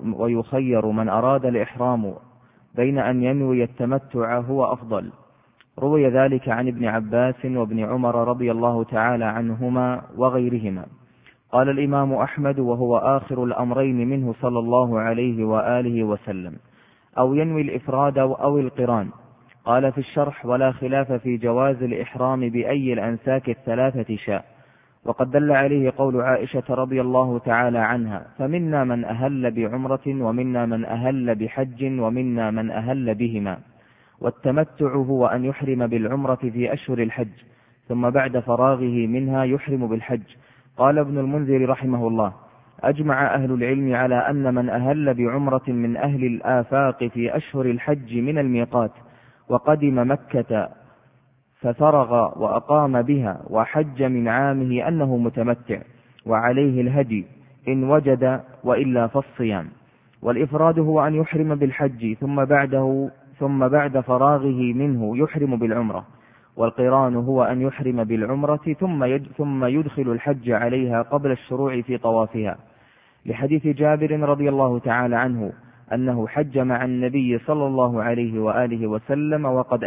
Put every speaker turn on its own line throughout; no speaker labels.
ويخير من أراد الإحرام بين أن ينوي التمتع هو أفضل. روي ذلك عن ابن عباس وابن عمر رضي الله تعالى عنهما وغيرهما. قال الإمام أحمد وهو آخر الأمرين منه صلى الله عليه وآله وسلم: أو ينوي الإفراد أو القران. قال في الشرح: ولا خلاف في جواز الإحرام بأي الأنساك الثلاثة شاء. وقد دل عليه قول عائشة رضي الله تعالى عنها: فمنا من أهل بعمرة ومنا من أهل بحج ومنا من أهل بهما. والتمتع هو أن يحرم بالعمرة في أشهر الحج ثم بعد فراغه منها يحرم بالحج. قال ابن المنذر رحمه الله: أجمع أهل العلم على أن من أهل بعمرة من أهل الآفاق في أشهر الحج من الميقات وقدم مكة ففرغ وأقام بها وحج من عامه أنه متمتع، وعليه الهدي إن وجد، وإلا فالصيام. والإفراد هو أن يحرم بالحج ثم بعد فراغه منه يحرم بالعمرة. والقران هو أن يحرم بالعمرة ثم يدخل الحج عليها قبل الشروع في طوافها، لحديث جابر رضي الله تعالى عنه أنه حج مع النبي صلى الله عليه وآله وسلم وقد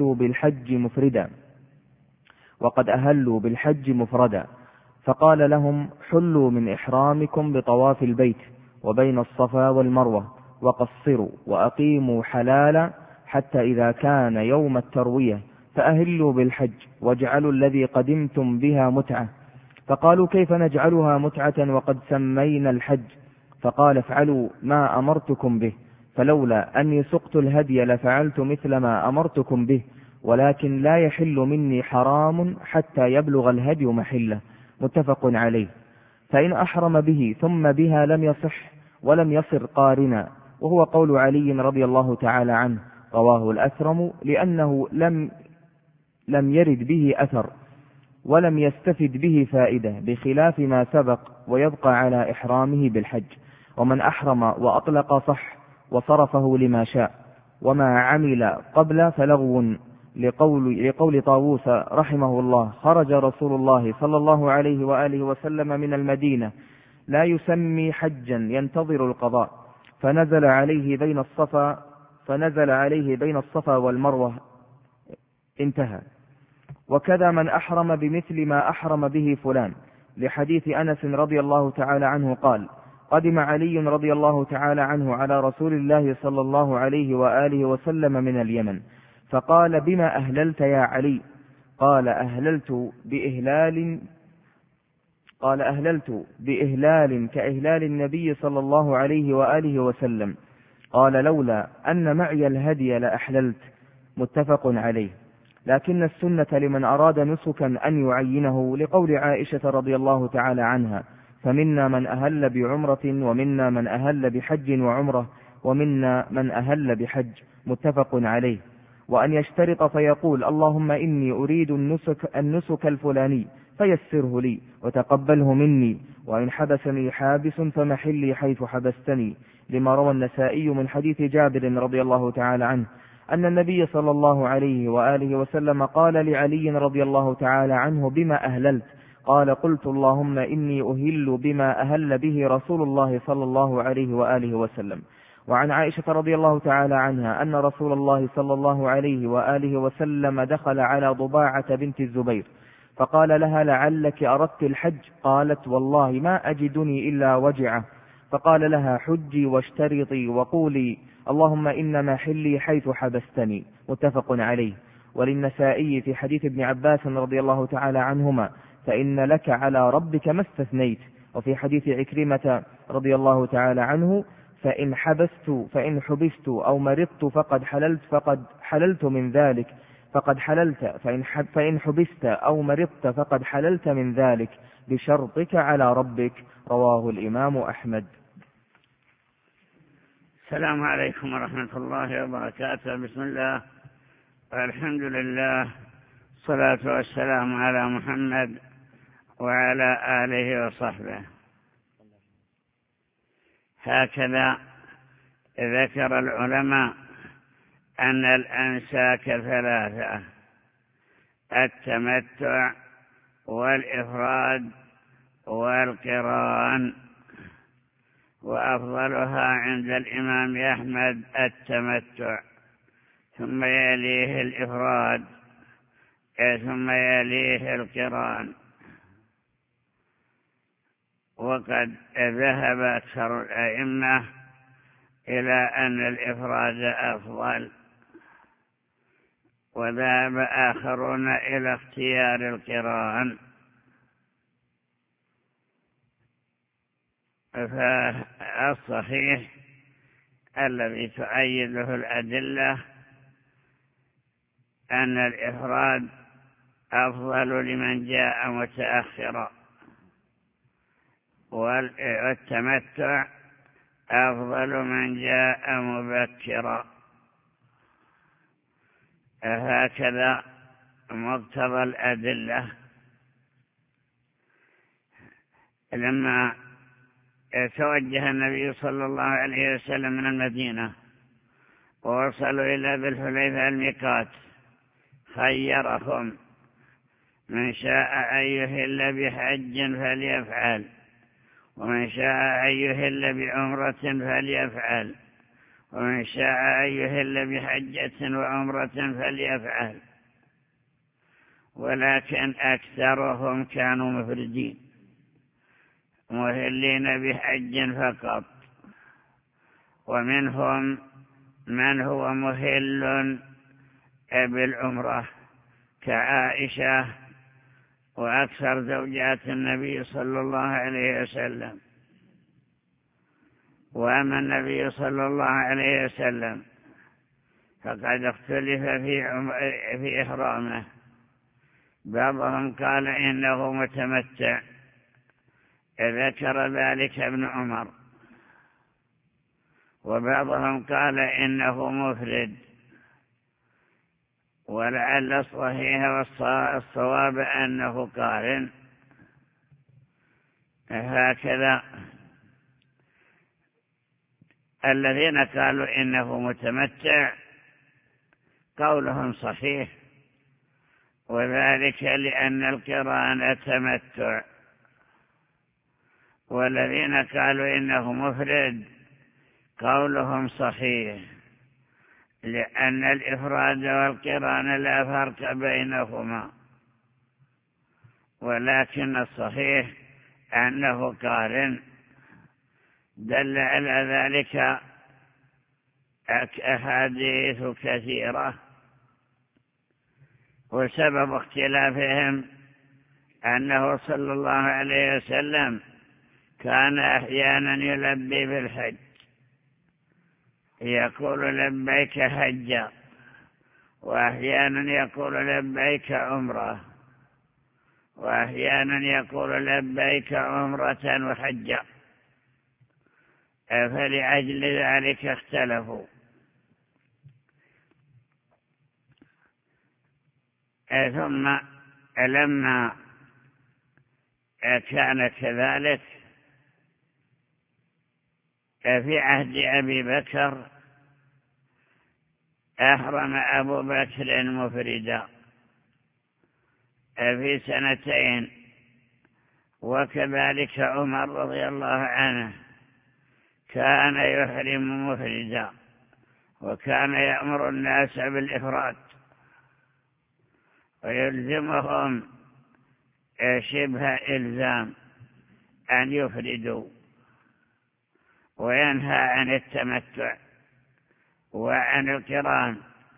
أهلوا بالحج مفردا، فقال لهم: حلوا من إحرامكم بطواف البيت وبين الصفا والمروة، وقصروا وأقيموا حلالا حتى إذا كان يوم التروية فأهلوا بالحج واجعلوا الذي قدمتم بها متعة. فقالوا: كيف نجعلها متعة وقد سمينا الحج؟ فقال: افعلوا ما أمرتكم به، فلولا أني سقت الهدي لفعلت مثل ما أمرتكم به، ولكن لا يحل مني حرام حتى يبلغ الهدي محله. متفق عليه. فإن أحرم به ثم بها لم يصح ولم يصر قارنا، وهو قول علي رضي الله تعالى عنه، رواه الأثرم، لأنه لم يرد به أثر ولم يستفد به فائدة، بخلاف ما سبق، ويبقى على إحرامه بالحج. ومن أحرم وأطلق صح وصرفه لما شاء، وما عمل قبل فلغو، لقول طاووس رحمه الله: خرج رسول الله صلى الله عليه وآله وسلم من المدينة لا يسمي حجا ينتظر القضاء، فنزل عليه بين الصفا والمروة. انتهى. وكذا من أحرم بمثل ما أحرم به فلان، لحديث أنس رضي الله تعالى عنه قال: قدم علي رضي الله تعالى عنه على رسول الله صلى الله عليه وآله وسلم من اليمن، فقال: بما أهللت يا علي؟ قال: أهللت بإهلال كإهلال النبي صلى الله عليه وآله وسلم. قال: لولا أن معي الهدي لأحللت. متفق عليه. لكن السنة لمن أراد نسكا أن يعينه، لقول عائشة رضي الله تعالى عنها: فمنا من أهل بعمرة ومنا من أهل بحج وعمرة ومنا من أهل بحج. متفق عليه. وأن يشترط فيقول: اللهم إني أريد النسك الفلاني فيسره لي وتقبله مني، وإن حبسني حابس فمحلي حيث حبستني، لما روى النسائي من حديث جابر رضي الله تعالى عنه أن النبي صلى الله عليه وآله وسلم قال لعلي رضي الله تعالى عنه: بما أهللت؟ قال: قلت: اللهم إني أهل بما أهل به رسول الله صلى الله عليه وآله وسلم. وعن عائشة رضي الله تعالى عنها أن رسول الله صلى الله عليه وآله وسلم دخل على ضباعة بنت الزبير فقال لها: لعلك أردت الحج؟ قالت: والله ما أجدني إلا وجعه. فقال لها: حجي واشترطي وقولي اللهم إن محلي حيث حبستني. متفق عليه. وللنسائي في حديث ابن عباس رضي الله تعالى عنهما: فإن لك على ربك ما استثنيت. وفي حديث عكرمة رضي الله تعالى عنه: فإن حبست أو مرضت فقد حللت من ذلك فإن حبست أو مرضت فقد حللت من ذلك بشرطك على ربك. رواه الإمام أحمد.
السلام عليكم ورحمة الله وبركاته. بسم الله والحمد لله، الصلاة والسلام على محمد وعلى آله وصحبه. هكذا ذكر العلماء أن الأنساك ثلاثة: التمتع والإفراد والقران. وأفضلها عند الإمام أحمد التمتع، ثم يليه الإفراد، ثم يليه القران. وقد ذهب أكثر الأئمة إلى أن الإفراد أفضل، وذهب آخرون إلى اختيار القران. فالصحيح الذي تؤيده الأدلة أن الإفراد أفضل لمن جاء متأخرا، والتمتع أفضل من جاء مبكرا. هكذا مقتضى الأدلة. لما توجه النبي صلى الله عليه وسلم من المدينة ووصلوا إلى ذي الحليفة الميقات، خيرهم: من شاء أن يهل بحج فليفعل، ومن شاء أن يهل بعمرة فليفعل، ومن شاء أن يهل بحجة وعمرة فليفعل. ولكن أكثرهم كانوا مفردين، مهلين بحج فقط، ومنهم من هو مهل بالعمرة كعائشة وأكثر زوجات النبي صلى الله عليه وسلم. وأما النبي صلى الله عليه وسلم فقد اختلف في إحرامه. بعضهم قال إنه متمتع، ذكر ذلك ابن عمر، وبعضهم قال إنه مفرد، ولعل الصحيح والصواب أنه قارن. هكذا الذين قالوا إنه متمتع قولهم صحيح، وذلك لأن القران تمتع. والذين قالوا إنه مفرد قولهم صحيح، لأن الإفراد والقران لا فرق بينهما، ولكن الصحيح أنه قارن. دل على ذلك أحاديث كثيرة. وسبب اختلافهم أنه صلى الله عليه وسلم كان أحيانا يلبي بالحج، يقول لبيك حجا، وأحيانا يقول لبيك عمرة، وأحيانا يقول لبيك عمرة وحجا. فلأجل ذلك اختلفوا. ثم لما كان كذلك في عهد أبي بكر أحرم أبو بكر مفردا في 2 وكذلك عمر رضي الله عنه كان يحرم مفردا، وكان يأمر الناس بالإفراد ويلزمهم شبه إلزام أن يفردوا، وينهى عن التمتع وعن القران.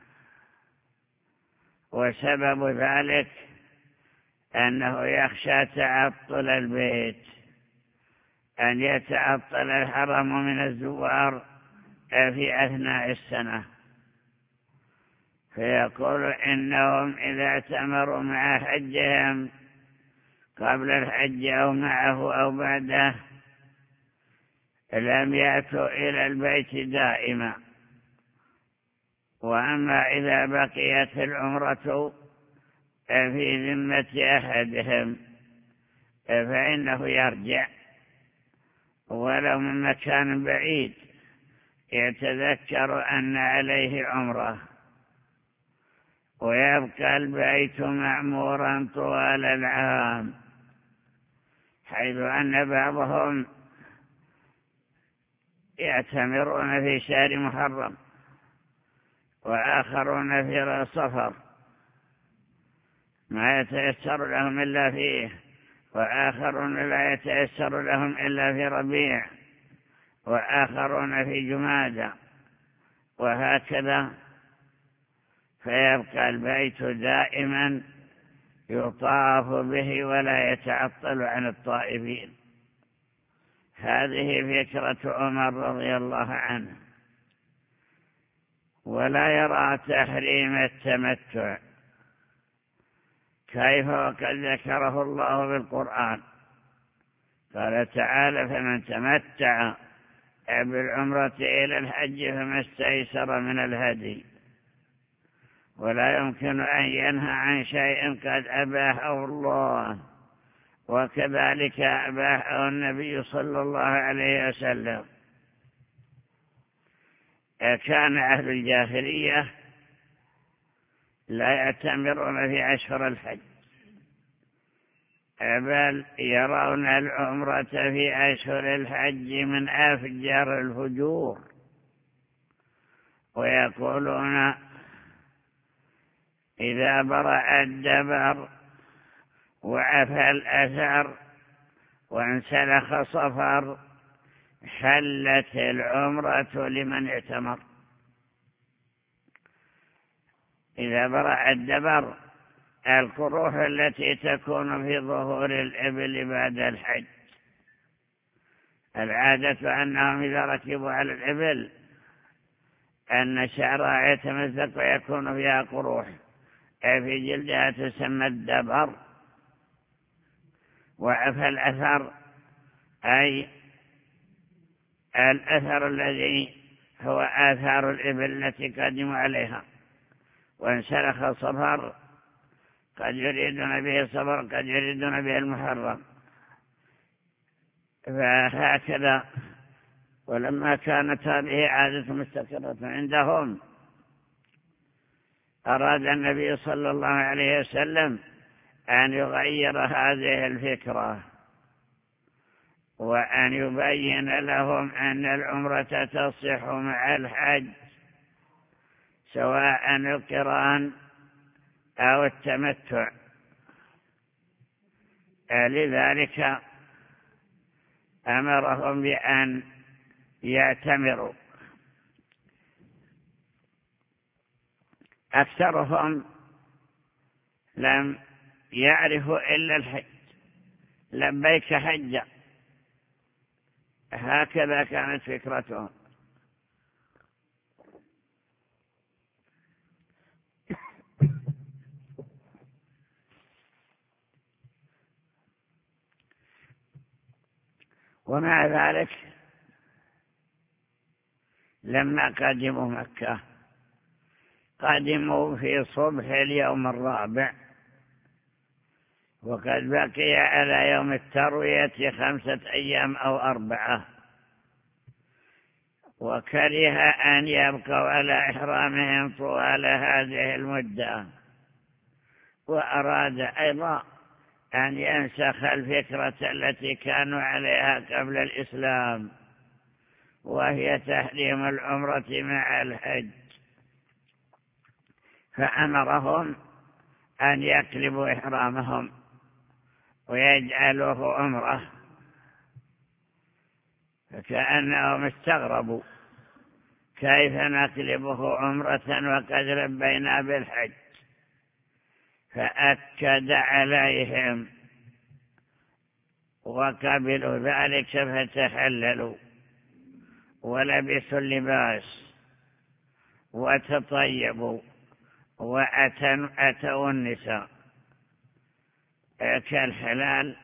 وسبب ذلك أنه يخشى تعطل البيت، أن يتعطل الحرم من الزوار في أثناء السنة، فيقول إنهم إذا اعتمروا مع حجهم قبل الحج أو معه أو بعده لم يأتوا إلى البيت دائما. وأما إذا بقيت العمرة في ذمة أحدهم فإنه يرجع ولو من مكان بعيد، يتذكر أن عليه عمره، ويبقى البيت معمورا طوال العام، حيث أن بعضهم يعتمرون في شهر محرم، وآخرون في صفر ما يتيسر لهم إلا فيه، وآخرون لا يتيسر لهم إلا في ربيع، وآخرون في جمادى، وهكذا. فيبقى البيت دائما يطاف به ولا يتعطل عن الطائفين. هذه فكرة عمر رضي الله عنه. ولا يرى تحريم التمتع، كيف وقد ذكره الله بالقرآن. قال تعالى: فمن تمتع بالعمرة إلى الحج فما استيسر من الهدي. ولا يمكن أن ينهى عن شيء قد أباحه الله، وكذلك أباحه النبي صلى الله عليه وسلم. كان أهل الجاهلية لا يعتمرون في أشهر الحج، بل يرون العمرة في أشهر الحج من أفجر الفجور، ويقولون: إذا برأ الدبر وعفى الأثر وانسلخ صفر حلت العمرة لمن اعتمر. إذا برأ الدبر القروح التي تكون في ظهور الإبل بعد الحج، العادة أنهم إذا ركبوا على الإبل أن شعرها يتمزق ويكون فيها قروح في جلدها تسمى الدبر. وعفى الأثر أي الأثر الذي هو آثار الإبل التي قدموا عليها. وانسلخ صفر قد يريدون به الصفر، قد يريدون به المحرم. فهكذا. ولما كانت هذه عادة مستقرة عندهم، أراد النبي صلى الله عليه وسلم أن يغير هذه الفكرة، وأن يبين لهم أن العمرة تصح مع الحج، سواء القران أو التمتع. لذلك أمرهم بأن يعتمروا. أكثرهم لم يعرفوا إلا الحج، لبيك حجا، هكذا كانت فكرتهم. ومع ذلك لما قدموا مكة قدموا في صبح اليوم الرابع، وقد بقي على يوم التروية 5 أيام أو 4، وكره أن يبقوا على إحرامهم طوال هذه المدة. وأراد أيضا أن ينسخ الفكرة التي كانوا عليها قبل الإسلام، وهي تحريم العمرة مع الحج. فأمرهم أن يقلبوا إحرامهم ويجعلوه عمرة، فكأنهم استغربوا: كيف نقلبه عمرة وقد لبينا بالحج؟ فأكد عليهم وقبلوا ذلك، فتحللوا ولبسوا اللباس وتطيبوا وأتوا النساء كالحلال.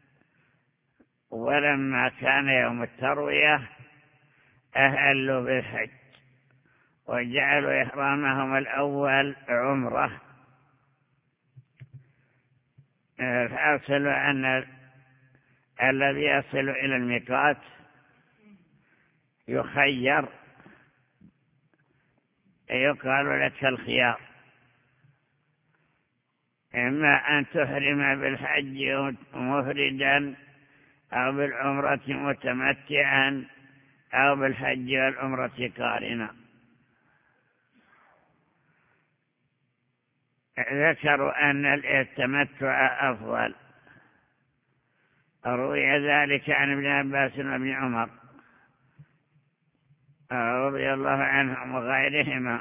ولما كان يوم التروية أهلوا بالحج وجعلوا إحرامهم الأول عمرة. الحاصل أن الذي يصل إلى الميقات يخير، يقال لك الخيار: إما أن تحرم بالحج مفردا، أو بالعمرة متمتعا، أو بالحج والعمرة قارنا. ذكروا أن التمتع أفضل، روي ذلك عن ابن عباس وابن عمر رضي الله عنهم وغيرهما.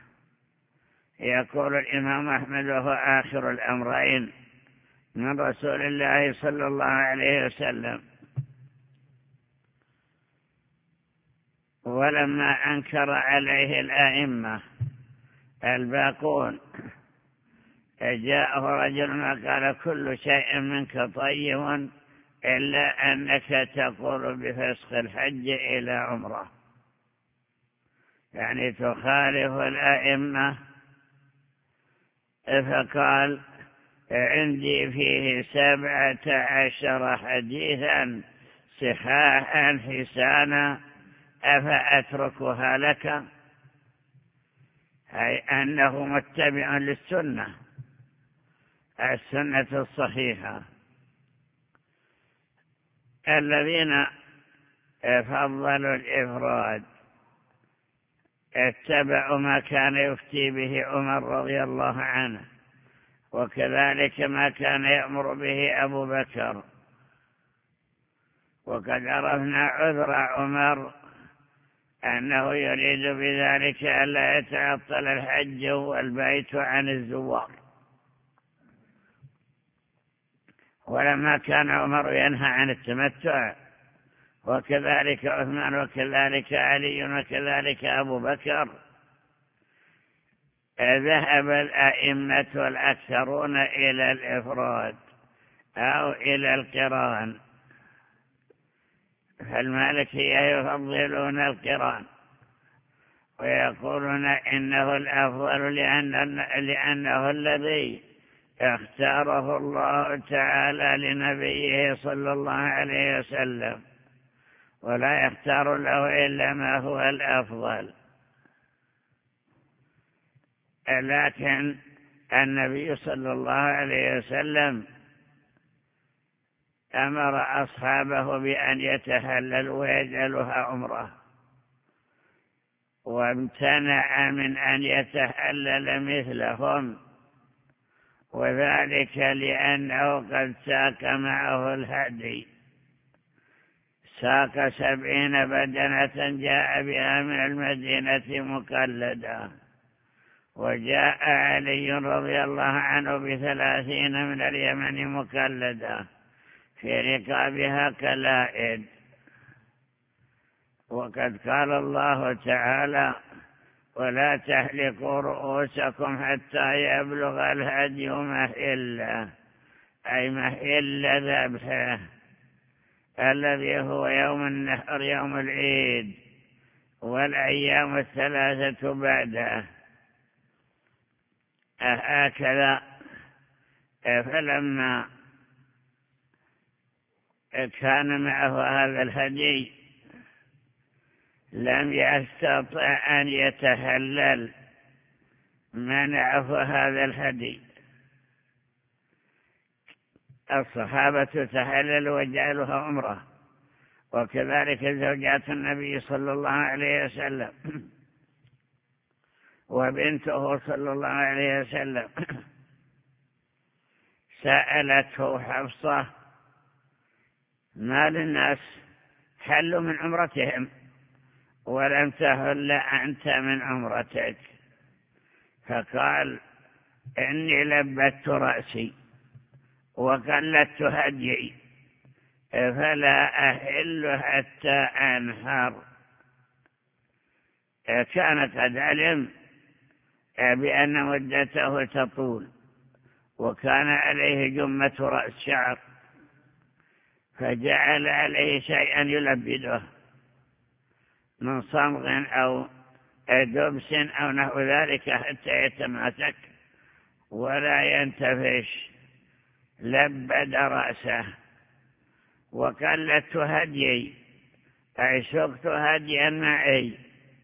يقول الإمام أحمد وهو آخر الأمرين من رسول الله صلى الله عليه وسلم: ولما أنكر عليه الآئمة الباقون جاءه رجل وقال: كل شيء منك طيب إلا أنك تقول بفسخ الحج إلى عمره، يعني تخالف الآئمة. فقال: عندي فيه 17 حديثا صحاحا حسانا، أفأتركها لك؟ أي أنه متبع للسنة، السنة الصحيحة. الذين فضلوا الإفراد اتبعوا ما كان يفتي به عمر رضي الله عنه، وكذلك ما كان يأمر به أبو بكر. وقد عرفنا عذر عمر أنه يريد بذلك ألا يتعطل الحج والبيت عن الزوار. ولما كان عمر ينهى عن التمتع، وكذلك عثمان وكذلك علي وكذلك أبو بكر، ذهب الأئمة والأكثرون إلى الإفراد أو إلى القران. فالمالكية يفضلون القران ويقولون إنه الأفضل لأنه الذي اختاره الله تعالى لنبيه صلى الله عليه وسلم، ولا يختار له إلا ما هو الأفضل. لكن النبي صلى الله عليه وسلم أمر أصحابه بأن يتهللوا ويجعلوها عمره، وامتنع من أن يتهلل مثلهم، وذلك لأنه قد ساق معه الهدي، ساق 70 بدنة جاء بها من المدينة مقلدة، وجاء علي رضي الله عنه ب30 من اليمن مقلدة في رقابها كلائد. وقد قال الله تعالى: ولا تحلقوا رؤوسكم حتى يبلغ الهدي محله، أي محل ذبحه الذي هو يوم النحر يوم العيد والأيام 3 بعده. هكذا. فلما كان معه هذا الهدي لم يستطع أن يتهلل، منعه هذا الهدي. الصحابة تهللوا وجعلوها عمره، وكذلك زوجات النبي صلى الله عليه وسلم وبنته صلى الله عليه وسلم. سألته حفصة: ما للناس حلوا من عمرتهم ولم تهل أنت من عمرتك؟ فقال: إني لبت رأسي وقلدت هديي، فلا أهل حتى أنهر. كان قد علم بأن مدته تطول، وكان عليه جمة رأس شعر، فجعل عليه شيئا يلبده من صمغ أو دبس أو نحو ذلك حتى يتماسك ولا ينتفش. لبد رأسه. وقلدت هديي، أي سقت هديا معي،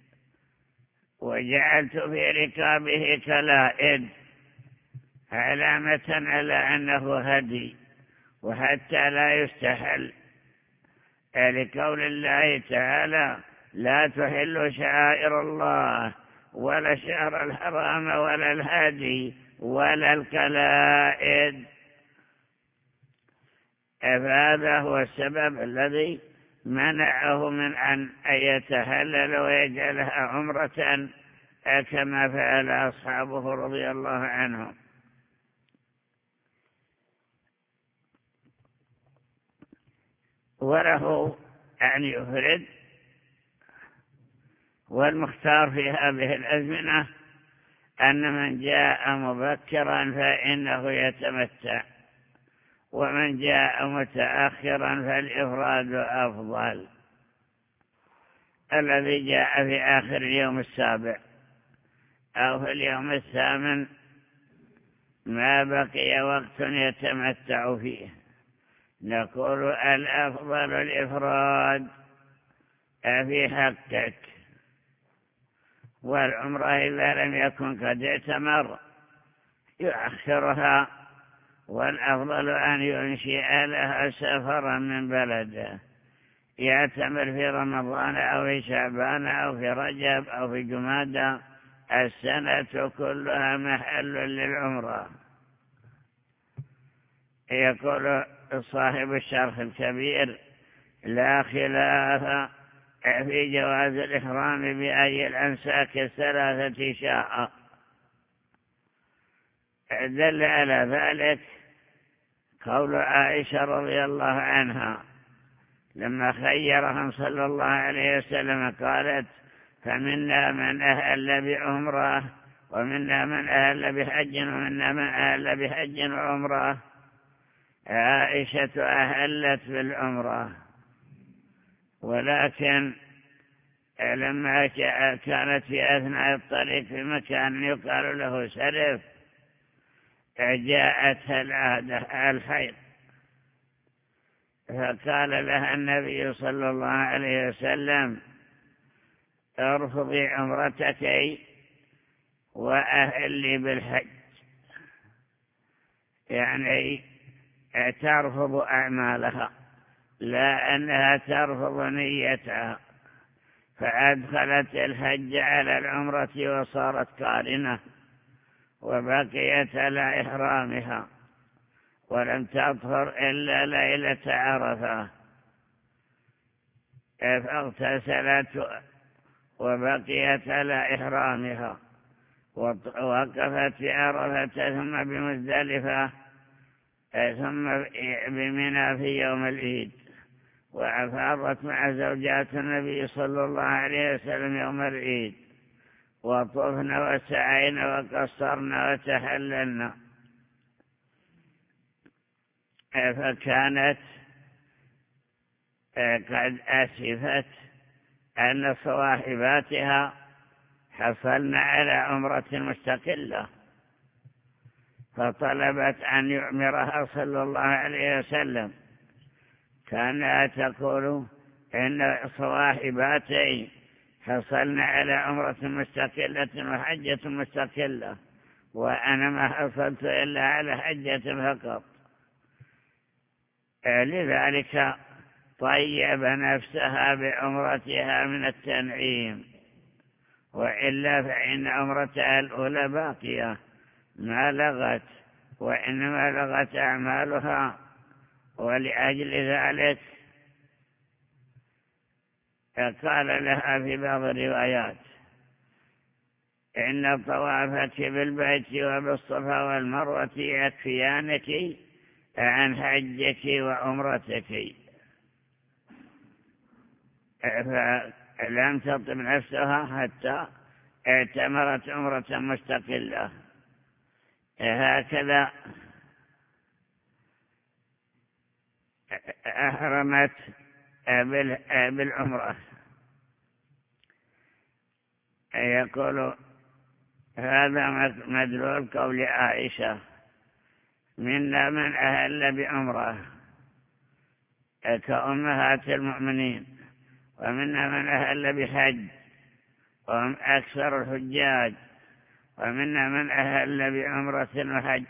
وجعلت في ركابه كلائد، علامة على أنه هدي، وحتى لا يستحل، لقول الله تعالى: لا تحلوا شعائر الله ولا الشهر الحرام ولا الهدي ولا الكلائد. فهذا هو السبب الذي منعه من أن يتهلل ويجعلها عمرة كما فعل أصحابه رضي الله عنهم. وله أن يفرد، والمختار في هذه الأزمنة أن من جاء مبكرا فإنه يتمتع، ومن جاء متأخرا فالإفراد أفضل. الذي جاء في آخر اليوم السابع أو في اليوم الثامن ما بقي وقت يتمتع فيه، نقول الأفضل الإفراد في حقك. والعمرة إذا لم يكن قد اعتمر يؤخرها، والأفضل أن ينشئ لها سفرا من بلده، يعتمر في رمضان أو في شعبان أو في رجب أو في جمادى، السنة كلها محل للعمرة. يقول صاحب الشرح الكبير: لا خلاف في جواز الإحرام بأي الأنساك الثلاثة شاء. دل على ذلك قول عائشة رضي الله عنها لما خيرهم صلى الله عليه وسلم قالت: فمنا من أهل بعمره ومنا من أهل بحج ومنا من أهل بحج وعمره. عائشة أهلت بالعمره، ولكن لما كانت في أثناء الطريق في مكان يقال له سرف جاءتها العادة الحيض، فقال لها النبي صلى الله عليه وسلم: ارفضي عمرتك وأهلي بالحج، يعني ترفض أعمالها لا أنها ترفض نيتها، فأدخلت الحج على العمرة وصارت قارنة وبقيت على إحرامها، ولم تطهر إلا ليلة عرفة، فاغتسلت وبقيت على إحرامها، ووقفت في عرفة ثم بمزدلفة ثم بمنى في يوم العيد، وأفاضت مع زوجات النبي صلى الله عليه وسلم يوم العيد، وطفن وسعين وقصرن وتحللن. فكانت قد أسفت أن صواحباتها حصلن على عمرة مستقلة، فطلبت أن يعمرها صلى الله عليه وسلم. كانت تقول إن صواحباتي حصلن على عمرة مستقلة وحجة مستقلة، وأنا ما حصلت إلا على حجة فقط. لذلك طيب نفسها بعمرتها من التنعيم، وإلا فإن عمرتها الأولى باقية ما لغت، وإنما لغت أعمالها. ولأجل ذلك قال لها في بعض الروايات: إن طوافك بالبيت وبالصفا والمروة يكفيانك عن حجك وعمرتك. فلم تطب نفسها حتى اعتمرت عمرة مستقلة. هكذا أحرمت بالعمرة. يقول هذا مدلول قول عائشة: منا من أهل بعمرة كأمهات المؤمنين، ومنا من أهل بحج وهم أكثر الحجاج، ومنا من أهل بعمرة وحج.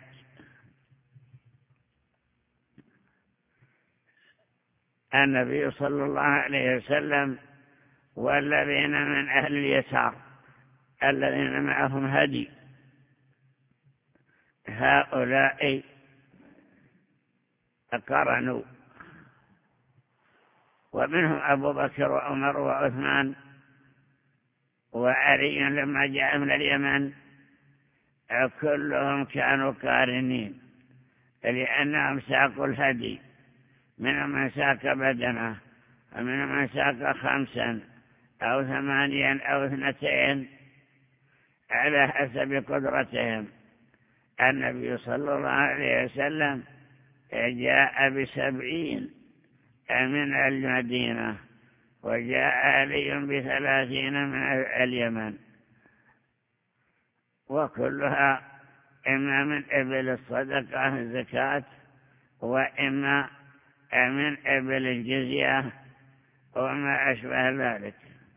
النبي صلى الله عليه وسلم والذين من أهل اليسار الذين معهم هدي، هؤلاء قرنوا. ومنهم أبو بكر وعمر وعثمان وعلي لما جاء من اليمن، كلهم كانوا قارنين، لأنهم ساقوا الهدي، منهم من ساق بدنه، ومنهم من ساق 5 أو 8 أو 2 على حسب قدرتهم. النبي صلى الله عليه وسلم جاء ب70 من المدينة، وجاء علي ب30 من اليمن، وكلها إما من إبل الصدقة الزكاة، وإما من إبل الجزية وما أشبه ذلك.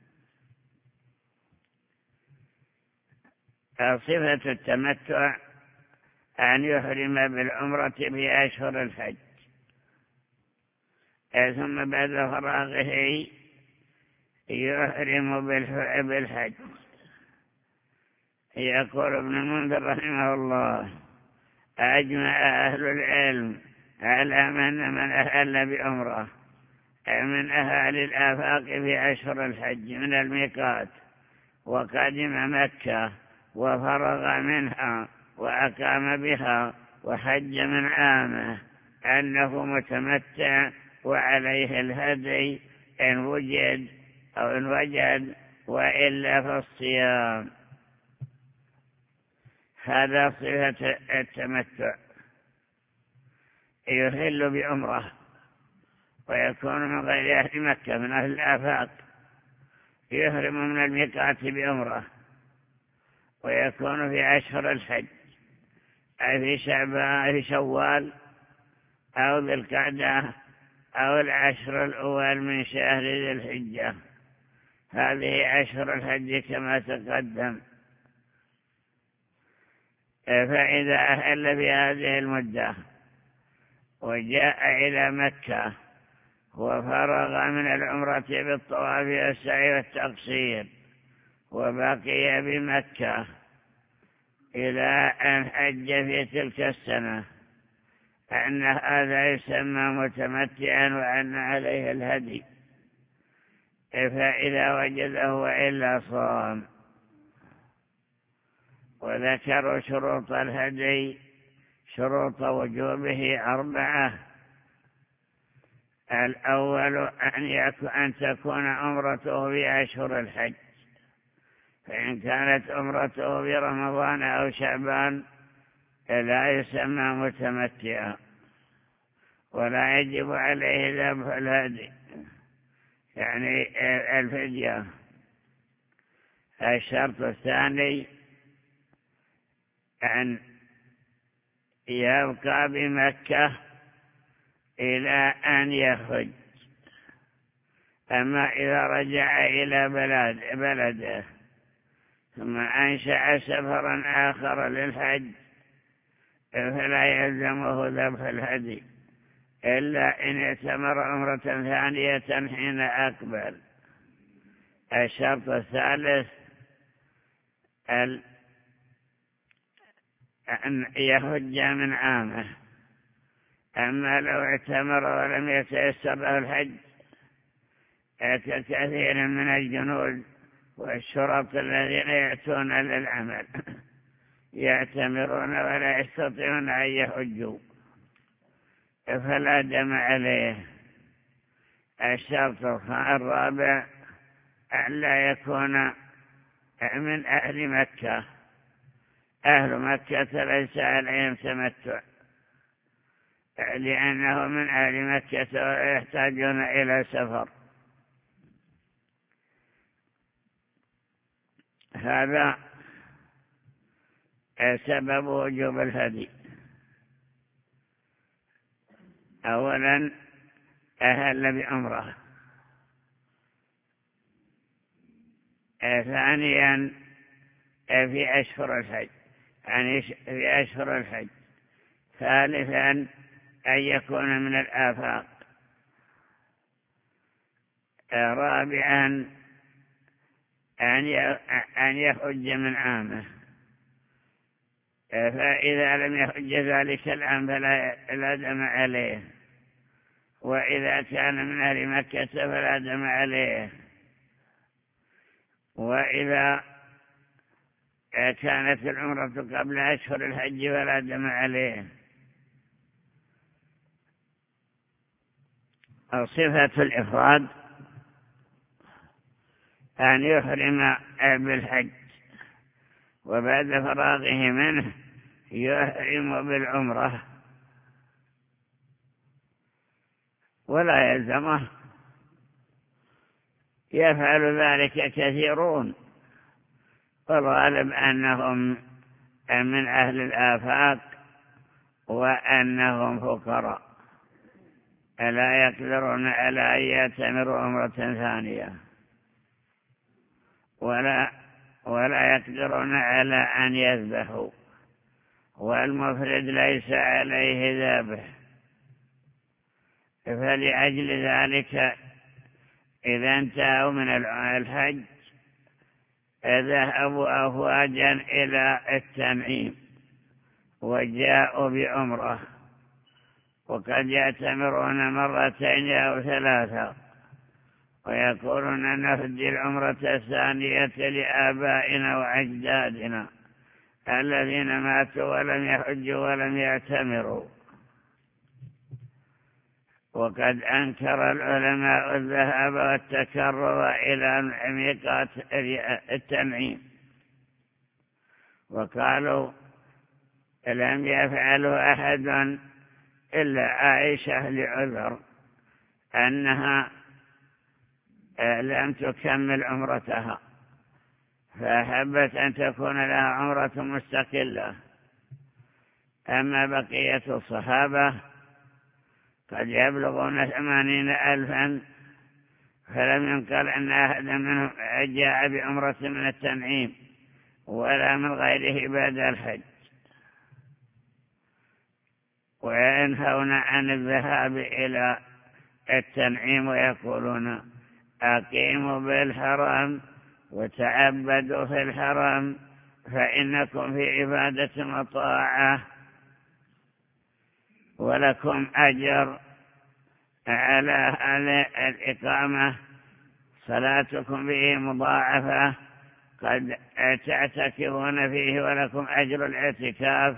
صفة التمتع أن يحرم بالعمرة في أشهر الحج، ثم بعد فراغه يحرم بالحج. يقول ابن المنذر رحمه الله: أجمع أهل العلم على من أهل بعمرة من أهالي الآفاق في أشهر الحج من الميقات، وقدم مكة وفرغ منها وأقام بها وحج من عامه، أنه متمتع وعليه الهدي إن وجد أو إن وجد، وإلا فالصيام. هذا صفة التمتع. يحل بعمره ويكون من غير أهل مكة من أهل الآفاق، يحرم من الميقات بعمره، ويكون في أشهر الحج، أي في شعبان، في شوال أو ذي القعدة أو العشر الأول من شهر ذي الحجة. هذه أشهر الحج كما تقدم. فإذا أهل بهذه المدة وجاء إلى مكة وفرغ من العمرة بالطواف والسعي والتقصير، وبقي بمكة إلى أن حج في تلك السنة، أن هذا يسمى متمتعا وأن عليه الهدي. فإذا وجده وإلا صام. وذكروا شروط الهدي، شروط وجوبه 4: الأول أن تكون عمرته في أشهر الحج، فإن كانت عمرته في رمضان أو شعبان لا يسمى متمتعا، ولا يجب عليه ذبح الهدي يعني الفدية. الشرط الثاني أن يبقى بمكة إلى أن يحج. أما إذا رجع إلى بلده ثم أنشأ سفرا آخر للحج فلا يلزمه ذبح الهدي، إلا إن اعتمر عمرة ثانية حين أقبل. الشرط الثالث أن يحج من عامه. أما لو اعتمر ولم يتيسر له الحج ككثير من الجنود والشرط الذين يأتون للعمل يعتمرون ولا يستطيعون أن يحجوا، فلا دم عليه. الشرط الرابع أن لا يكون من أهل مكة. أهل مكة ليس عليهم تمتع، لأنه من أهل مكة ويحتاجون إلى سفر. هذا سبب وجوب الهدي. أولا أهل بعمره. ثانيا في أشهر الحج، يعني في أشهر الحج. ثالثا أن يكون من الآفاق. رابعا أن يحج من عامه، فإذا لم يحج ذلك العام فلا دم عليه، وإذا كان من أهل مكة فلا دم عليه، وإذا كانت العمرة قبل أشهر الحج فلا دم عليه. صفة الإفراد أن يحرم بالحج، وبعد فراغه منه يحرم بالعمرة، ولا يلزمه. يفعل ذلك كثيرون، والغالب أنهم من أهل الآفاق وأنهم فقراء ألا يقدرون على أن يعتمروا عمرة ثانية، ولا يقدرون على أن يذبحوا، والمفرد ليس عليه ذابح. فلأجل ذلك إذا انتهوا من الحج ذهبوا أفواجا إلى التنعيم وجاءوا بعمرة، وقد يعتمرون مرتين أو ثلاثة، ويقولون نفدي العمرة الثانية لآبائنا وأجدادنا الذين ماتوا ولم يحجوا ولم يعتمروا. وقد أنكر العلماء الذهاب والتكرر إلى ميقات التنعيم، وقالوا لم يفعله أحد إلا عائشة لعذر أنها لم تكمل عمرتها، فأحبت أن تكون لها عمرة مستقلة. أما بقية الصحابة قد يبلغون 80,000، فلم ينقل أن أحدا منهم جاء بعمرة من التنعيم ولا من غيره بعد الحج، وينهون عن الذهاب إلى التنعيم ويقولون أقيموا بالحرم وتعبدوا في الحرم فإنكم في عبادة وطاعة، ولكم أجر على الإقامة، صلاتكم به مضاعفة، قد تعتكفون فيه ولكم أجر الاعتكاف،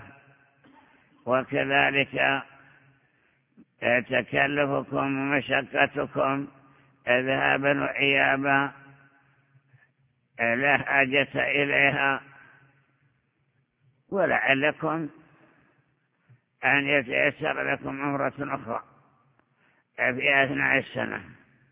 وكذلك تكلفكم ومشقتكم ذهابا وإيابا لا حاجة إليها، ولعلكم أن يتيسر لكم عمرة أخرى في أثناء السنة.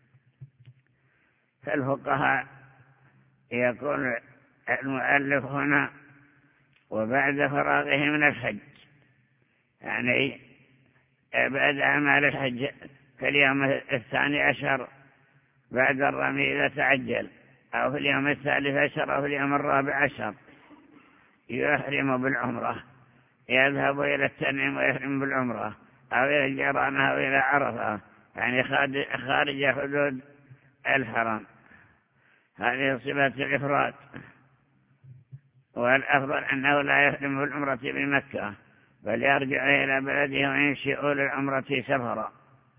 فالفقهاء يقول المؤلف هنا وبعد فراغه من الحج، يعني بعد أعمال الحج في اليوم 12 بعد الرمي إذا تعجل، أو في اليوم 13 أو في اليوم 14 يحرم بالعمرة، يذهب إلى التنعيم ويحرم بالعمرة، أو إلى الجيران أو إلى عرفة، يعني خارج حدود الحرم. هذه صفة الإفراد. والأفضل أنه لا يحرم بالعمرة بمكة، بل يرجع إلى بلده وينشئ للعمرة سفرا،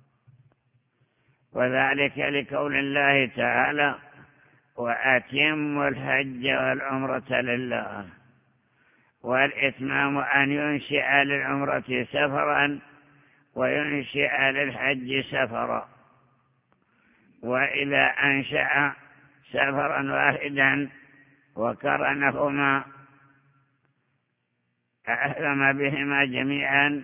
وذلك لقول الله تعالى وأتموا الحج والعمرة لله. والإتمام أن ينشئ للعمرة سفرا وينشئ للحج سفرا، وإذا أنشأ سفرا واحدا وقرنهما أحرم بهما جميعا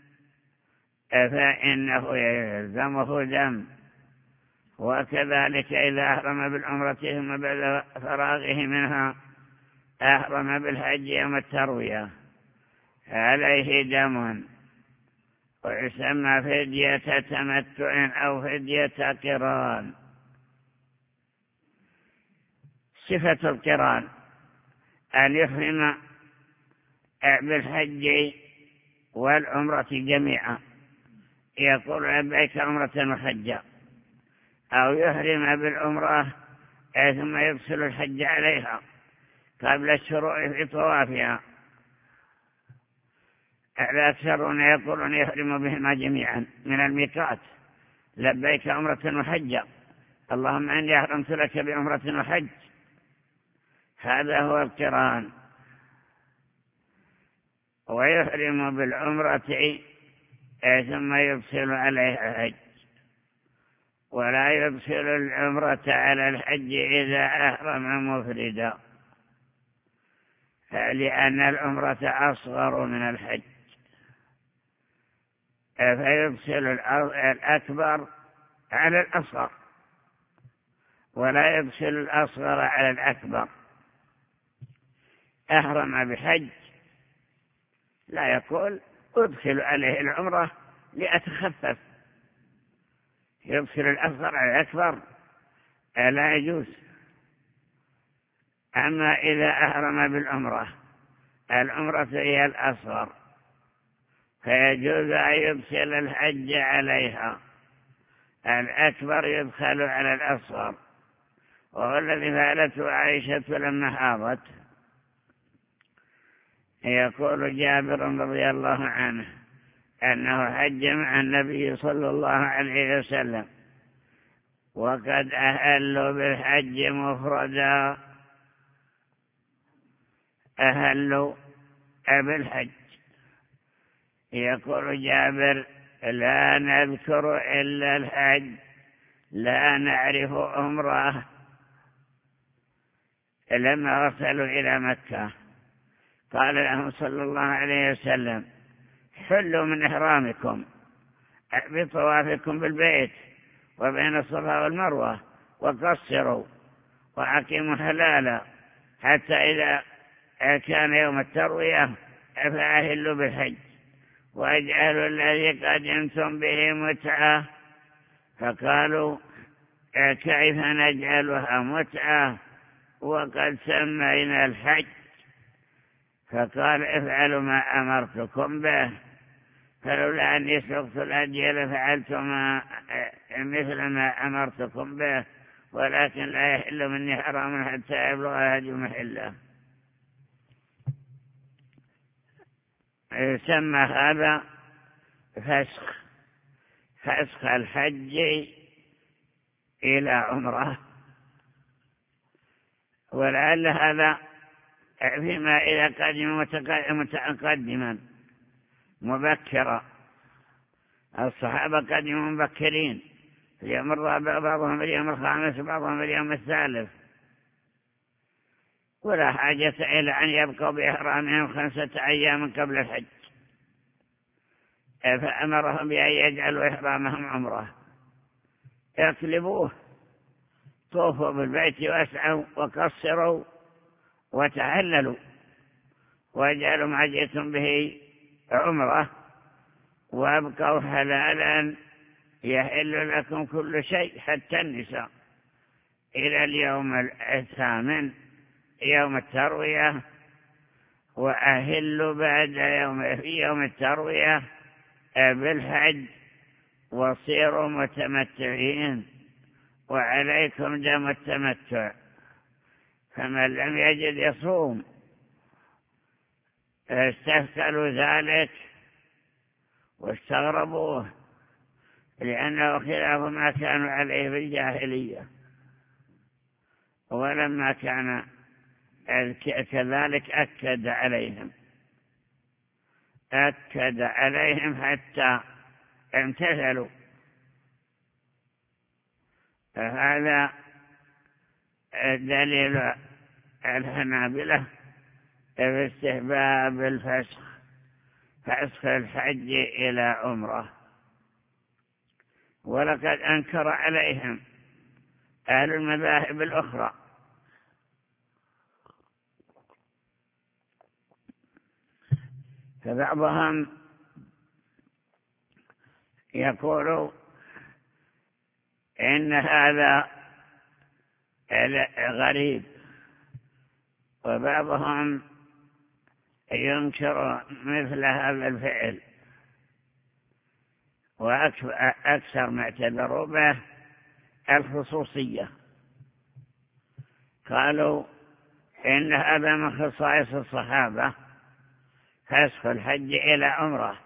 فإنه يلزمه دم. وكذلك إذا أحرم بالعمرة ثم بعد فراغه منها أحرم بالحج يوم التروية عليه دم، ويسمى فدية تمتع أو فدية قران. صفة القران أن يحرم بالحج والعمرة جميعا، يقول لبيك عمرة وحجا، أو يحرم بالعمرة ثم يغسل الحج عليها قبل الشروع في طوافها. الأكثرون يقولون يحرم بهما جميعا من الميقات، لبيك عمرة وحجة، اللهم إني أحرمت لك بعمرة وحج. هذا هو القران. ويحرم بالعمرة ثم يبصر عليها الحج، ولا يبصر العمرة على الحج إذا أحرم مفردا، لأن العمرة أصغر من الحج، فيبصر الأكبر على الأصغر ولا يبصر الأصغر على الأكبر. أحرم بحج لا يقول أدخل عليه العمرة لأتخفف، يبصر الأصغر على الأكبر لا يجوز. أما إذا أحرم بالعمرة، العمرة هي الأصغر، فيجوز أن يبصر الحج عليها، الأكبر يدخل على الأصغر. وهو الذي فعلته عائشة لما حاضت. يقول جابر رضي الله عنه أنه حج مع النبي صلى الله عليه وسلم وقد أهلوا بالحج مفردا، أهلوا بالحج. يقول جابر لا نذكر إلا الحج، لا نعرف عمره. لما وصلوا إلى مكة قال لهم صلى الله عليه وسلم حلوا من إحرامكم بطوافكم بالبيت وبين الصفا والمروة، وقصروا وأقيموا حلالا، حتى إذا كان يوم التروية فأهلوا بالحج، واجعلوا الذي قدمتم به متعة. فقالوا كيف نجعلها متعة وقد سمينا الحج؟ فقال افعلوا ما أمرتكم به، فلولا أني سقت الهدي لفعلت مثل ما أمرتكم به، ولكن لا يحل مني حرام حتى يبلغ الهدي محله. يسمى هذا فسخ الحج إلى عمره. ولعل هذا فيما إذا قدم متقدما مبكرا، الصحابة قدموا مبكرين في اليوم الرابع، بعضهم اليوم الخامس، بعضهم اليوم الثالث، ولا حاجة إلى أن يبقوا بإحرامهم 5 أيام قبل الحج، فأمرهم بأن يجعلوا إحرامهم عمره، يقلبوه، طوفوا بالبيت واسعوا وقصروا وتهللوا، واجعلوا ما جئتم به عمره، وابقوا حلالا يحل لكم كل شيء حتى النساء إلى اليوم 8 يوم التروية، وأهلوا بعد يوم التروية بالحج وصيروا متمتعين، وعليكم دم التمتع، فمن لم يجد يصوم. استثقلوا ذلك واستغربوه، لأنه خلاف ما كانوا عليه في الجاهلية، ولما كان كذلك أكد عليهم حتى امتثلوا. هذا دليل الحنابلة في استحباب فسخ الحج إلى عمره. ولقد أنكر عليهم أهل المذاهب الأخرى، فبعضهم يقول إن هذا غريب، وبعضهم ينكر مثل هذا الفعل، وأكثر ما اعتبروا به الخصوصية، قالوا إن هذا من خصائص الصحابة، فسخ الحج إلى عمرة.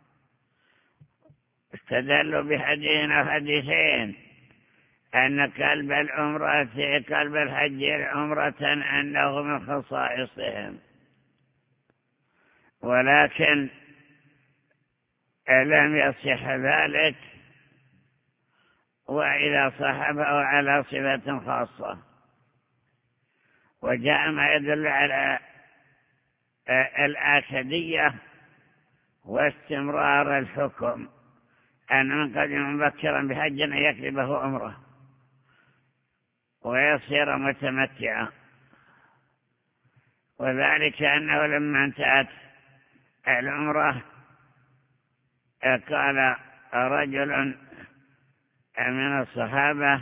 استدلوا بحديثين أن كلب الحج عمرة أنه من خصائصهم، ولكن لم يصح ذلك، وإذا صحبه على صفة خاصة. وجاء ما يدل على الآكدية واستمرار الحكم، أن من قدم مبكرا بحج أن يكذبه عمره ويصير متمتعا. وذلك أنه لما انتهت العمرة قال رجل من الصحابة: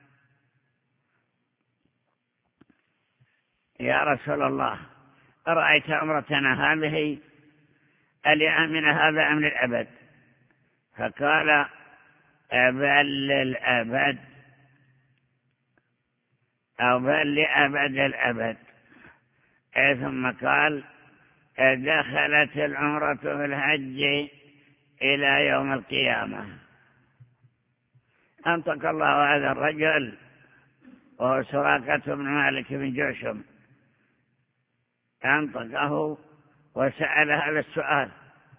يا رسول الله، أرأيت عمرتنا هذه أليأمن هذا أم للأبد؟ فقال: بل للأبد، أو بل لأبد الأبد. ثم قال: دخلت العمرة في الحج إلى يوم القيامة. أنطق الله هذا الرجل وهو سراقة بن مالك بن جعشم، أنطقه وسأل هذا السؤال،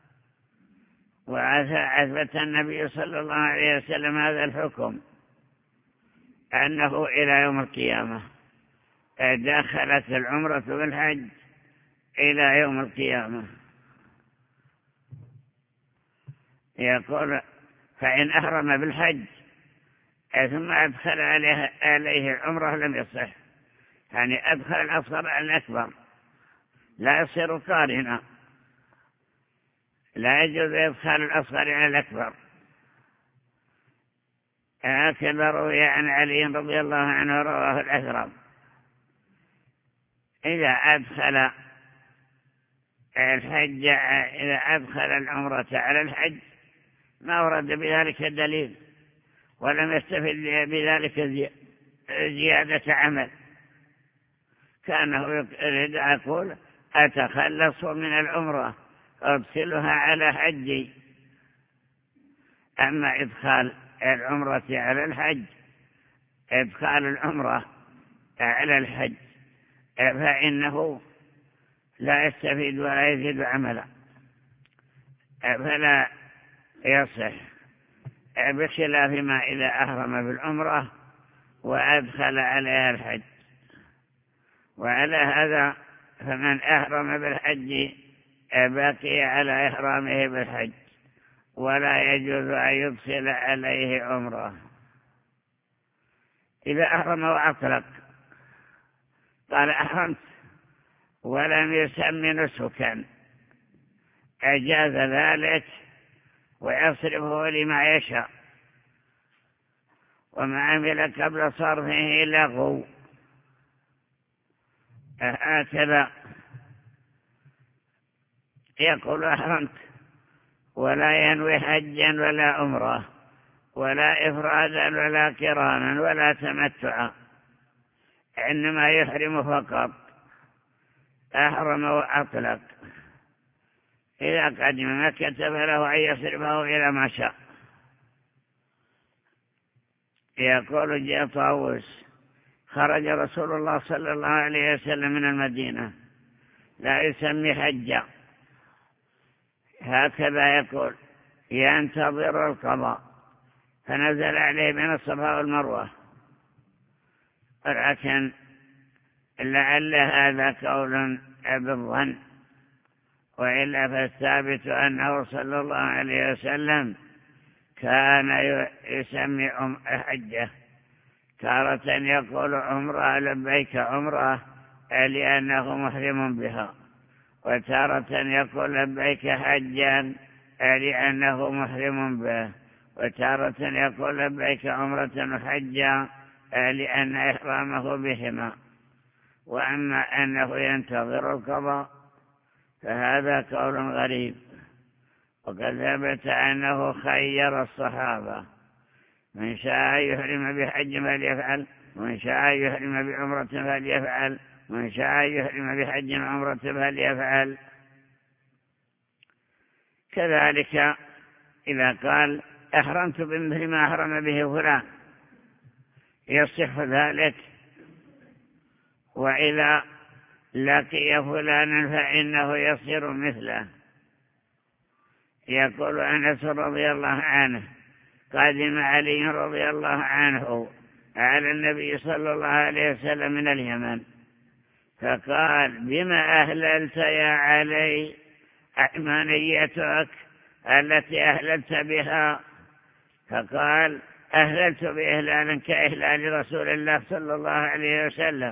وأثبت النبي صلى الله عليه وسلم هذا الحكم أنه إلى يوم القيامة. دخلت العمرة بالحج إلى يوم القيامة. يقول: فإن أحرم بالحج ثم أدخل عليه العمرة لم يصح، يعني أدخل الأصغر على الأكبر، لا يصير قارنا، لا يجوز إدخال الأصغر على الأكبر. هكذا روي عن علي رضي الله عنه، رواه الأثرم: إذا أدخل العمرة على الحج ما ورد بذلك الدليل، ولم يستفد بذلك زيادة عمل، كانه يقول: أتخلص من العمرة أرسلها على حجي. أما إدخال العمرة على الحج، إدخال العمرة على الحج، فإنه لا يستفيد ولا يزيد عملا، فلا يصح، بخلاف ما إذا أحرم بالعمرة وأدخل عليها الحج. وعلى هذا فمن أحرم بالحج بقي على إحرامه بالحج، ولا يجوز أن يدخل عليه عمره. إذا أحرم وأطلق، قال: أحرمت، ولم يسمي نسكا، أجاز ذلك ويصرفه لما يشاء، وما عمل قبل صرفه لغو. هكذا يقول: أحرمت، ولا ينوي حجا ولا عمره ولا إفرادا ولا قرانا ولا تمتعا، إنما يحرم فقط. أحرم وأطلق، إذا قدم مكة فله أن يصرفه إلى ما شاء. يقول جاء طاووس: خرج رسول الله صلى الله عليه وسلم من المدينة لا يسمي حجا، هكذا يقول، ينتظر القضاء، فنزل عليه بين الصفا والمروة. ولكن لعل هذا قول بالظن، وإلا فالثابت أنه صلى الله عليه وسلم كان يسمي حجه، تارة يقول عمره لبيك عمره لأنه محرم بها، وتارة يقول لبيك حجا لأنه محرم به، وتارة يقول لبيك عمرة وحجا لأن إحرامه بهما. وأما أنه ينتظر القضاء فهذا قول غريب، وقد ثبت أنه خير الصحابة: من شاء يحرم بحج فليفعل، ومن شاء يحرم بعمرة فليفعل، ومن شاء يحرم بحج وعمرة فليفعل. كذلك إذا قال أحرمت بمثل ما أحرم به فلان يصح ذلك. وإذا لقي فلانا فإنه يصير مثله. يقول أنس رضي الله عنه قادم علي رضي الله عنه على النبي صلى الله عليه وسلم من اليمن، فقال بما أهللت يا علي؟ ما نيتك التي أهللت بها؟ فقال أهللت بإهلال كإهلال رسول الله صلى الله عليه وسلم.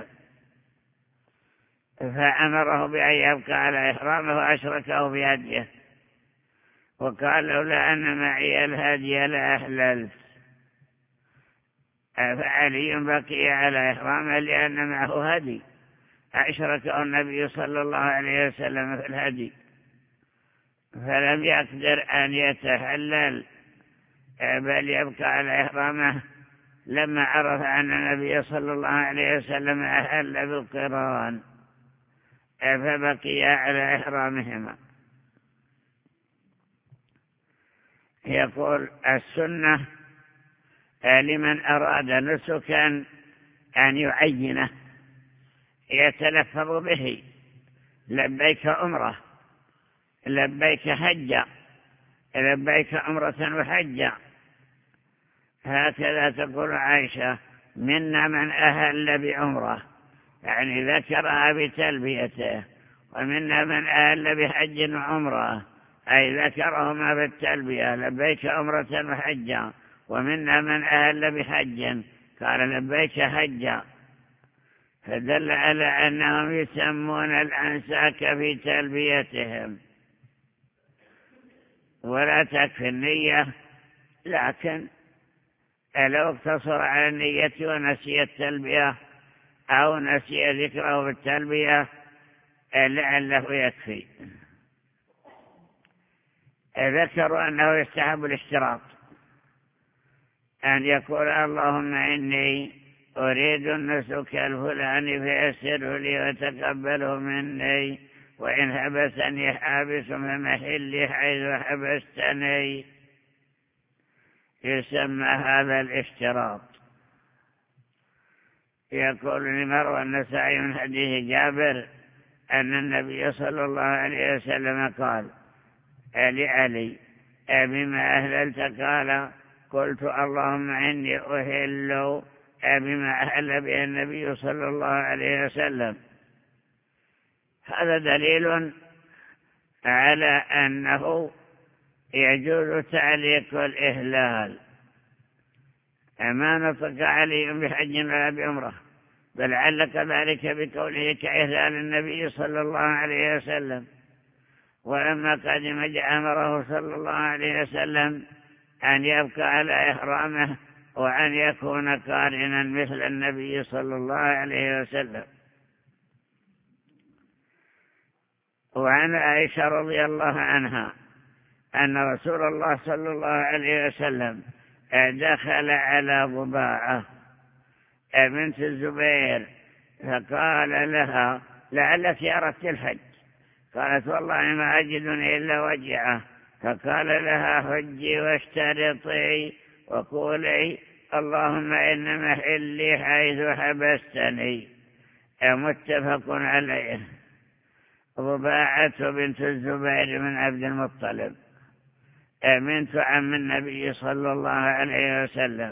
فأمره بأن يبقى على إحرامه وأشركه بهديه، وقال لولا أن معي الهدي لأهللت. فعلي بقي على إحرامه لأن معه هدي، أشركه النبي صلى الله عليه وسلم في الهدي، فلم يقدر أن يتحلل بل يبقى على إحرامه لما عرف أن النبي صلى الله عليه وسلم أهل بالقران، فبقي على إحرامهما. يقول السنة لمن أراد نسكا أن يعينه يتلفظ به: لبيك عمرة، لبيك حجة، لبيك عمرة وحجة. هكذا تقول عائشة: منا من أهل بعمرة، يعني ذكرها بتلبيته، ومنا من أهل بحج وعمرة، أي ذكرهما بالتلبية: لبيك عمرة وحجة. ومنا من أهل بحج قال: لبيك حجة. فدل على أنهم يسمون الأنساك في تلبيتهم، ولا تكفي النية، لكن لو اقتصر على النية ونسي التلبية أو نسي ذكره بالتلبية لعله يكفي. ذكروا أنه يستحب الاشتراط، أن يقول: اللهم إني أريد النسك الفلاني فيسره لي وتقبله مني، وإن حبسني حابس فمحلي حيث حبستني. يسمى هذا الاشتراط. يقول لمروى النسائي من حديث جابر أن النبي صلى الله عليه وسلم قال لعلي: بما أهللت؟ قال: قلت: اللهم إني أهل بما أهل به النبي صلى الله عليه وسلم. هذا دليل على أنه يجوز تعليق الإهلال. ما نطق علي بحج ولا بعمرة، بل علق ذلك بقوله كإهلال النبي صلى الله عليه وسلم. ولما قدم أمره صلى الله عليه وسلم أن يبقى على إحرامه وأن يكون قارنا مثل النبي صلى الله عليه وسلم. وعن عائشة رضي الله عنها أن رسول الله صلى الله عليه وسلم دخل على ضباعة بنت الزبير فقال لها: لعلك أردت الحج؟ قالت: والله ما أجدني إلا وجعه. فقال لها: حجي واشترطي وقولي: اللهم إن محلي حيث حبستني. متفق عليه. ضباعة بنت الزبير من عبد المطلب، بنت عم النبي صلى الله عليه وسلم.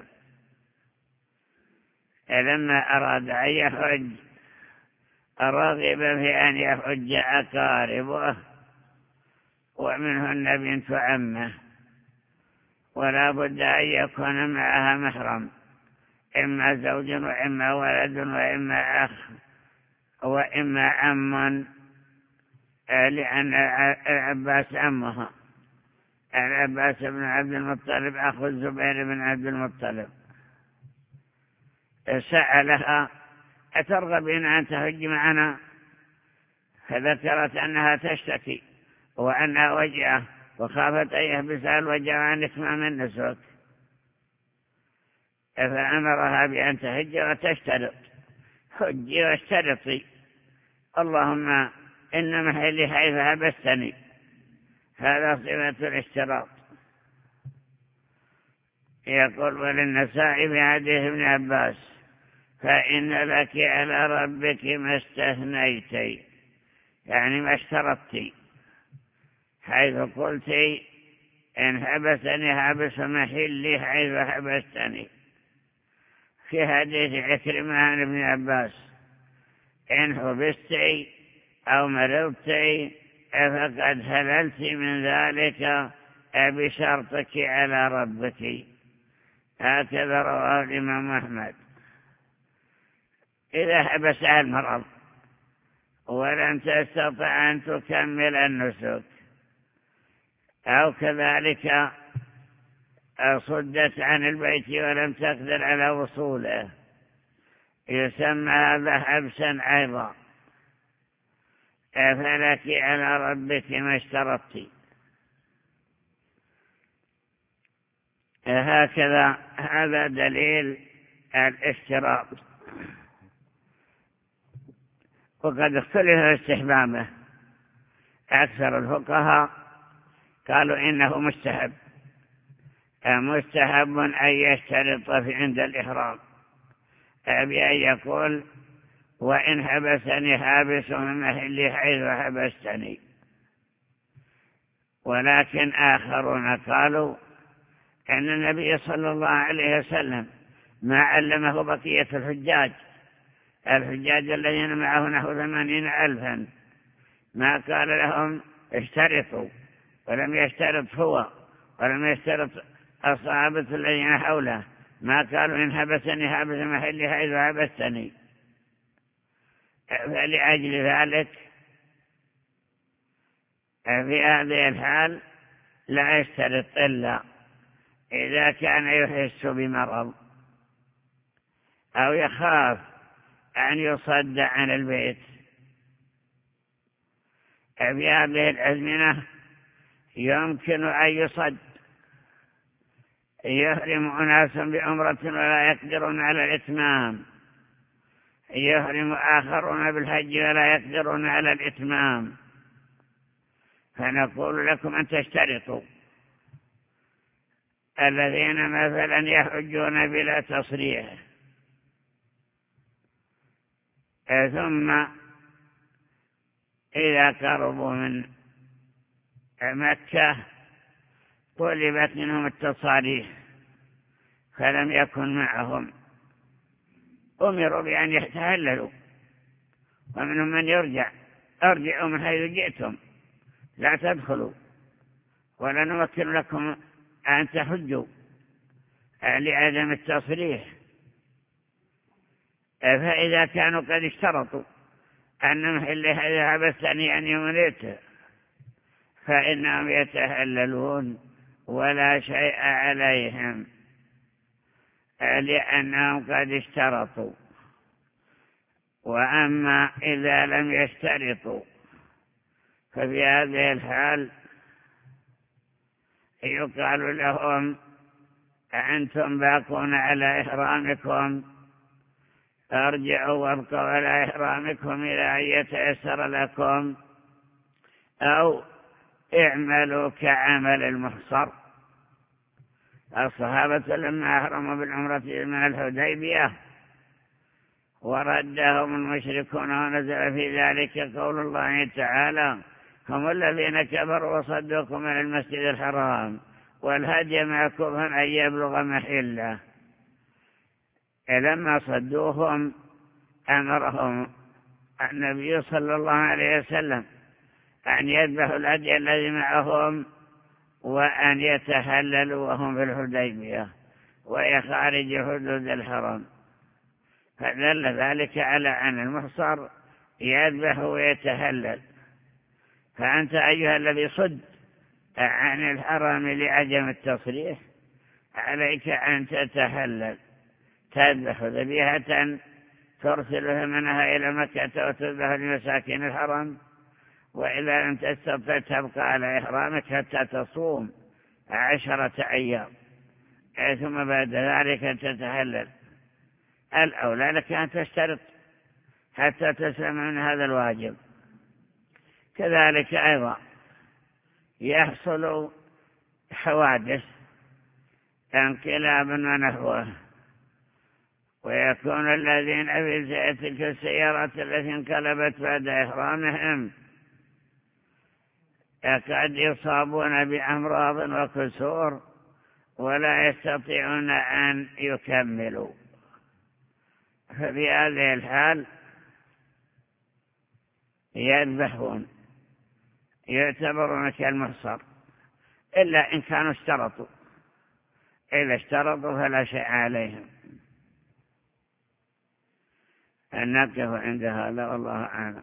لما أراد أن يحج رغب في أن يحج أقاربه، ومنهن بنت عمه، ولا بد أن يكون معها محرم، إما زوج وإما ولد وإما أخ وإما عم، لأن العباس عمها. العباس بن عبد المطلب أخو الزبير بن عبد المطلب. سألها: أترغبين أن تحج معنا؟ فذكرت أنها تشتكي وأنها وجعة، وخافت أن يحبسها الوجع عن إتمام النسك. فأمرها بأن تهج وتشترط. هجي واشترطي، اللهم إن محلي حيث هبستني، هذا صفة الاشتراط. يقول وللنسائي في حديث ابن عباس فإن لك على ربك ما استثنيتي، يعني ما اشترطتي، حيث قلت إن حبسني حبس محلي حيث حبستني. في حديث عكرمة عن ابن عباس إن حبستي أو مرضتي فقد هللت من ذلك بشرطك على ربك. هكذا رواه الإمام أحمد. إذا حبسها المرض ولم تستطع أن تكمل النسك، أو كذلك صدت عن البيت ولم تقدر على وصوله، يسمى هذا حبسا أيضا. فلك على ربك ما اشترطت. هكذا هذا دليل الاشتراط. وقد اختلف استحبابه. أكثر الفقهاء قالوا إنه مستحب أن يشترط عند الإحرام، بأن يقول وإن حبسني حابس من محلي حيث حبستني. ولكن آخرون قالوا أن النبي صلى الله عليه وسلم ما علمه بقية الحجاج الذين معه نحو 80,000 ما قال لهم اشترطوا، ولم يشترط هو ولم يشترط الصحابة الذين حوله، ما قالوا إن حبسني حابس محلي حيث حبستني. فلأجل ذلك في هذه الحال لا يشترط إلا إذا كان يحس بمرض أو يخاف أن يصد عن البيت. في هذه الأزمنة يمكن أن يصد، يحرم أناس بعمرة ولا يقدرون على الإتمام، يحرم آخرون بالحج ولا يقدرون على الإتمام. فنقول لكم أن تشترطوا. الذين مثلا يحجون بلا تصريح ثم إذا قربوا من مكة طلبت منهم التصاريح فلم يكن معهم، أمروا بأن يتهللوا، ومنهم من ارجعوا من حيث جئتم، لا تدخلوا ولا نمكن لكم أن تحجوا لعدم التصريح. فإذا كانوا قد اشترطوا أن محل هذا حبستني أن يمليته فإنهم يتهللون ولا شيء عليهم، لأنهم قد اشترطوا. وأما إذا لم يشترطوا ففي هذه الحال يقال لهم أنتم باقون على إحرامكم، ارجعوا وابقوا على إحرامكم إلى أن يتيسر لكم، أو اعملوا كعمل المحصر. الصحابة لما أحرموا بالعمرة من الحديبية وردهم المشركون ونزل في ذلك قول الله تعالى هم الذين كفروا وصدوكم عن المسجد الحرام والهدي معكم أن يبلغ محله. لما صدوهم أمرهم النبي صلى الله عليه وسلم أن يذبحوا الهدي الذي معهم وأن يتهللوا وهم في الحديبية وهي خارج حدود الحرم. فدل ذلك على أن المحصر يذبح ويتهلل. فأنت أيها الذي صد عن الحرم لعدم التصريح عليك أن تتهلل، تذبح ذبيحة ترسل ثمنها إلى مكة وتذبح لمساكين الحرم، وإذا لم تستطع تبقى على إحرامك حتى تصوم 10 أيام ثم بعد ذلك تتحلل. الأولى لك أن تشترط حتى تسلم من هذا الواجب. كذلك أيضا يحصل حوادث انقلاب ونحوه، ويكون الذين في تلك السيارات التي انقلبت بعد إحرامهم قد يصابون بأمراض وكسور ولا يستطيعون أن يكملوا. ففي هذه الحال يذبحون، يعتبرون كالمحصر، إلا إن كانوا اشترطوا. إذا اشترطوا فلا شيء عليهم. نقف عند هذا والله أعلم.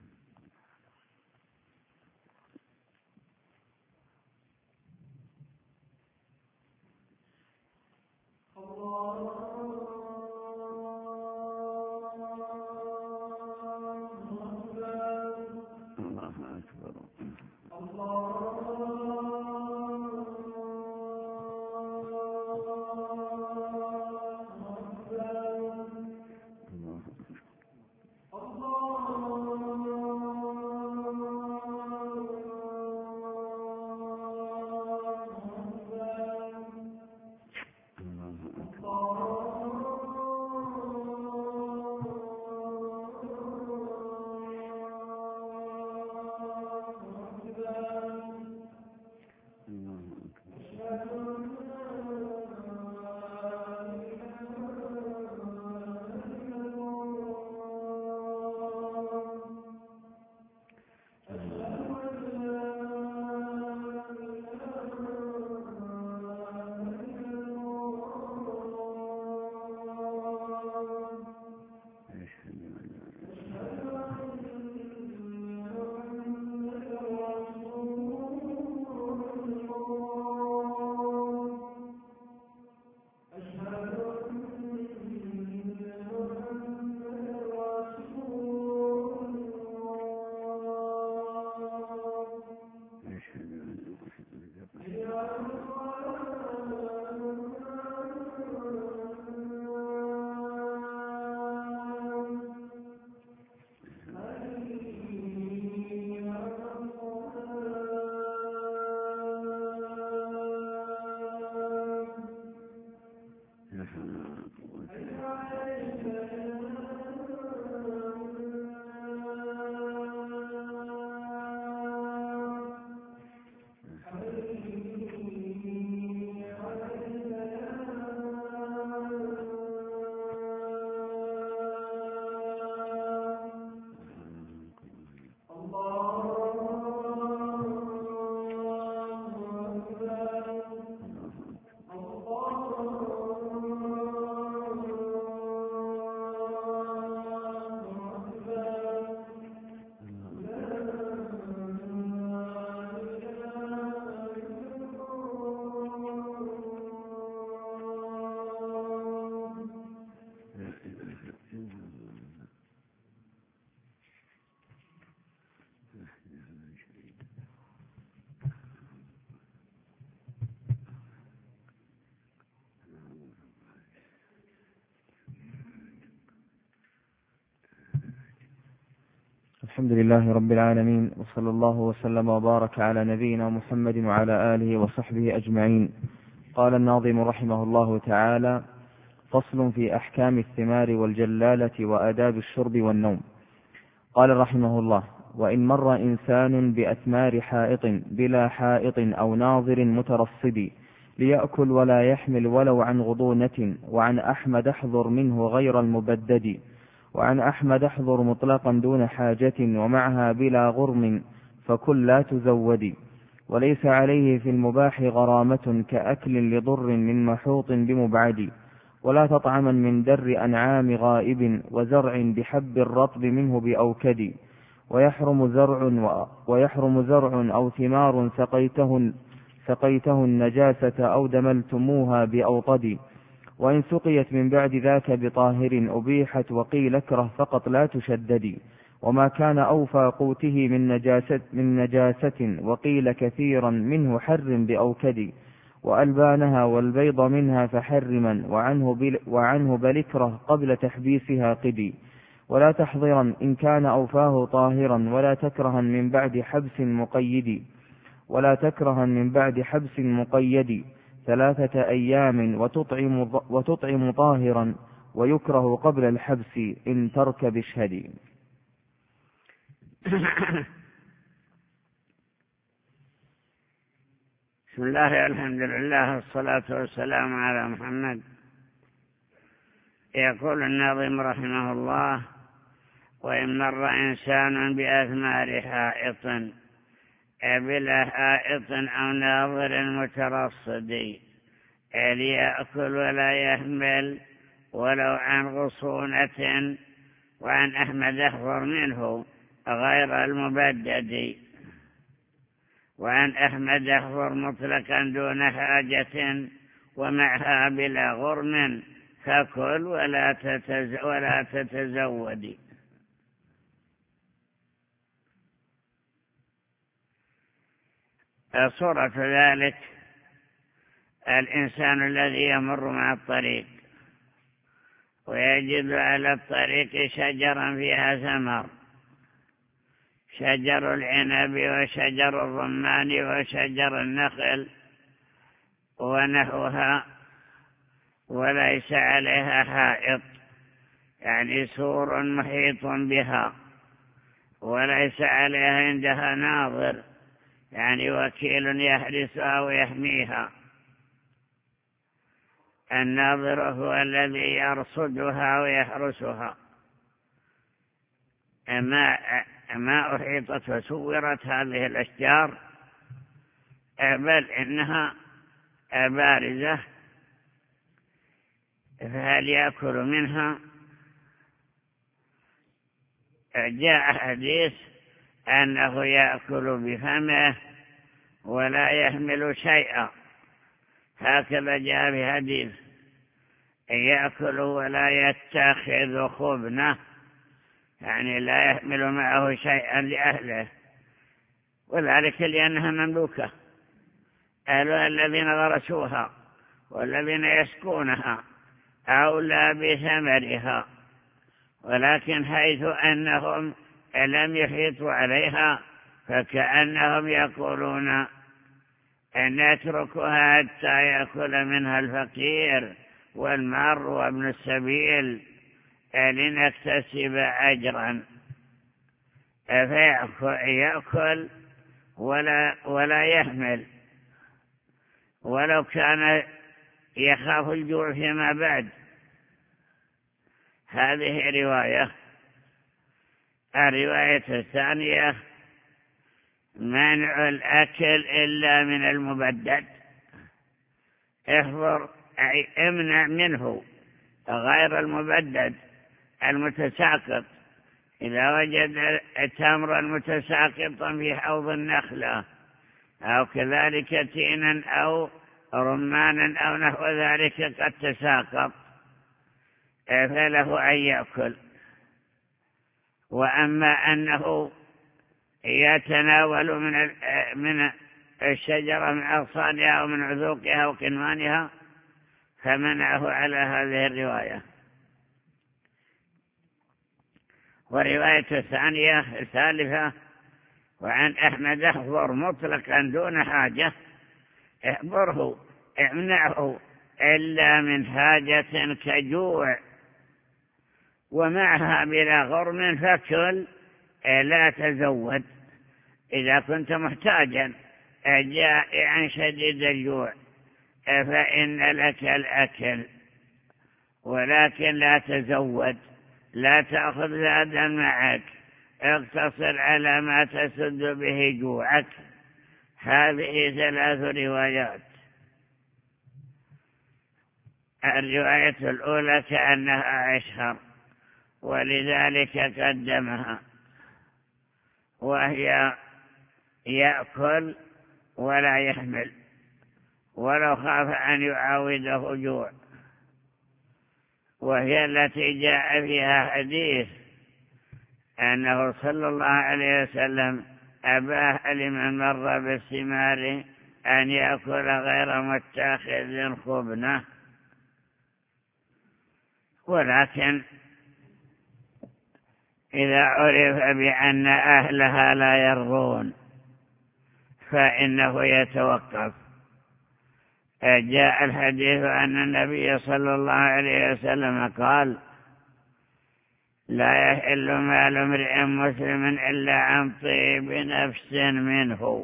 الحمد لله رب العالمين، وصلى الله وسلم وبارك على نبينا محمد وعلى آله وصحبه أجمعين. قال الناظم رحمه الله تعالى: فصل في أحكام الثمار والجلالة وآداب الشرب والنوم. قال رحمه الله: وإن مر إنسان بأثمار حائط بلا حائط أو ناظر مترصد ليأكل ولا يحمل ولو عن غضونة، وعن أحمد احذر منه غير المبدد، وعن أحمد احذر مطلقا دون حاجة، ومعها بلا غرم فكل لا تزودي، وليس عليه في المباح غرامة كأكل لضر من محوط بمبعد، ولا تطعما من در أنعام غائب، وزرع بحب الرطب منه بأوكد، ويحرم زرع أو ثمار سقيته النجاسة أو دملتموها بأوطد، وإن سقيت من بعد ذاك بطاهر أبيحت، وقيل اكره فقط لا تشدد، وما كان أوفى قوته من نجاسة وقيل كثيرا منه حر بأوكد، وألبانها والبيض منها فحرما، وعنه بلكرة قبل تحبيسها قدي، ولا تحضرا إن كان أوفاه طاهرا، ولا تكرها من بعد حبس مقيد 3 أيام، وتطعم طاهرا، ويكره قبل الحبس إن ترك بشهد.
بسم الله الحمد لله والصلاة والسلام على محمد. يقول الناظم رحمه الله: وإن مر إنسان بأثمار حائط بلا حائط أو ناظر مترصد ليأكل ولا يحمل ولو عن غصونة، وعن أحمد أحضر منه غير المبدد، وعن أحمد أحضر مطلقا دون حاجة، ومعها بلا غرم فكل ولا تتزود. صورة ذلك الإنسان الذي يمر مع الطريق ويجد على الطريق شجرا فيها ثمر، شجر العنب وشجر الرمان وشجر النخل ونحوها، وليس عليها حائط يعني سور محيط بها، وليس عليها عندها ناظر يعني وكيل يحرسها ويحميها. الناظر هو الذي يرصدها ويحرسها. ما أحيطت وسورت هذه الأشجار، بل إنها بارزة، فهل يأكل منها؟ جاء حديث أنه يأكل بفمه ولا يحمل شيئا، هكذا جاء في حديث: يأكل ولا يتخذ خبنه، يعني لا يحمل معه شيئا لأهله، وذلك لأنها مملوكة، أهلها الذين غرسوها والذين يسكونها أولى بثمرها، ولكن حيث أنهم لم يحيطوا عليها فكأنهم يقولون أن نتركها حتى يأكل منها الفقير والمار وابن السبيل لنكتسب أجرا، فيأكل ولا يحمل، ولو كان يخاف الجوع فيما بعد. هذه رواية. الرواية الثانية: منع الأكل إلا من المبدد. احضر أي امنع منه غير المبدد المتساقط. إذا وجد تمرا متساقطا في حوض النخلة أو كذلك تينا أو رمانا أو نحو ذلك قد تساقط، فله أن يأكل. وأما أنه يتناول من الشجرة من أغصانها ومن عذوقها وقنوانها فمنعه على هذه الرواية. ورواية الثالثة: وعن أحمد احضر مطلقا دون حاجة. احضره امنعه إلا من حاجة كجوع، ومعها بلا غرم فكل لا تزود. إذا كنت محتاجا جائعا شديد الجوع فإن لك الأكل، ولكن لا تزود، لا تأخذ زادا معك، اقتصر على ما تسد به جوعك. هذه 3 روايات. الرواية الأولى كأنها أشهر ولذلك قدمها، وهي يأكل ولا يحمل ولو خاف أن يعاوده جوع، وهي التي جاء فيها حديث أنه صلى الله عليه وسلم أباح لمن مر بالثمار أن يأكل غير متاخذ خبنه. ولكن إذا عرف بأن أهلها لا يرضون فإنه يتوقف. جاء الحديث أن النبي صلى الله عليه وسلم قال: لا يحل مال امرئ مسلم إلا عن طيب نفس منه،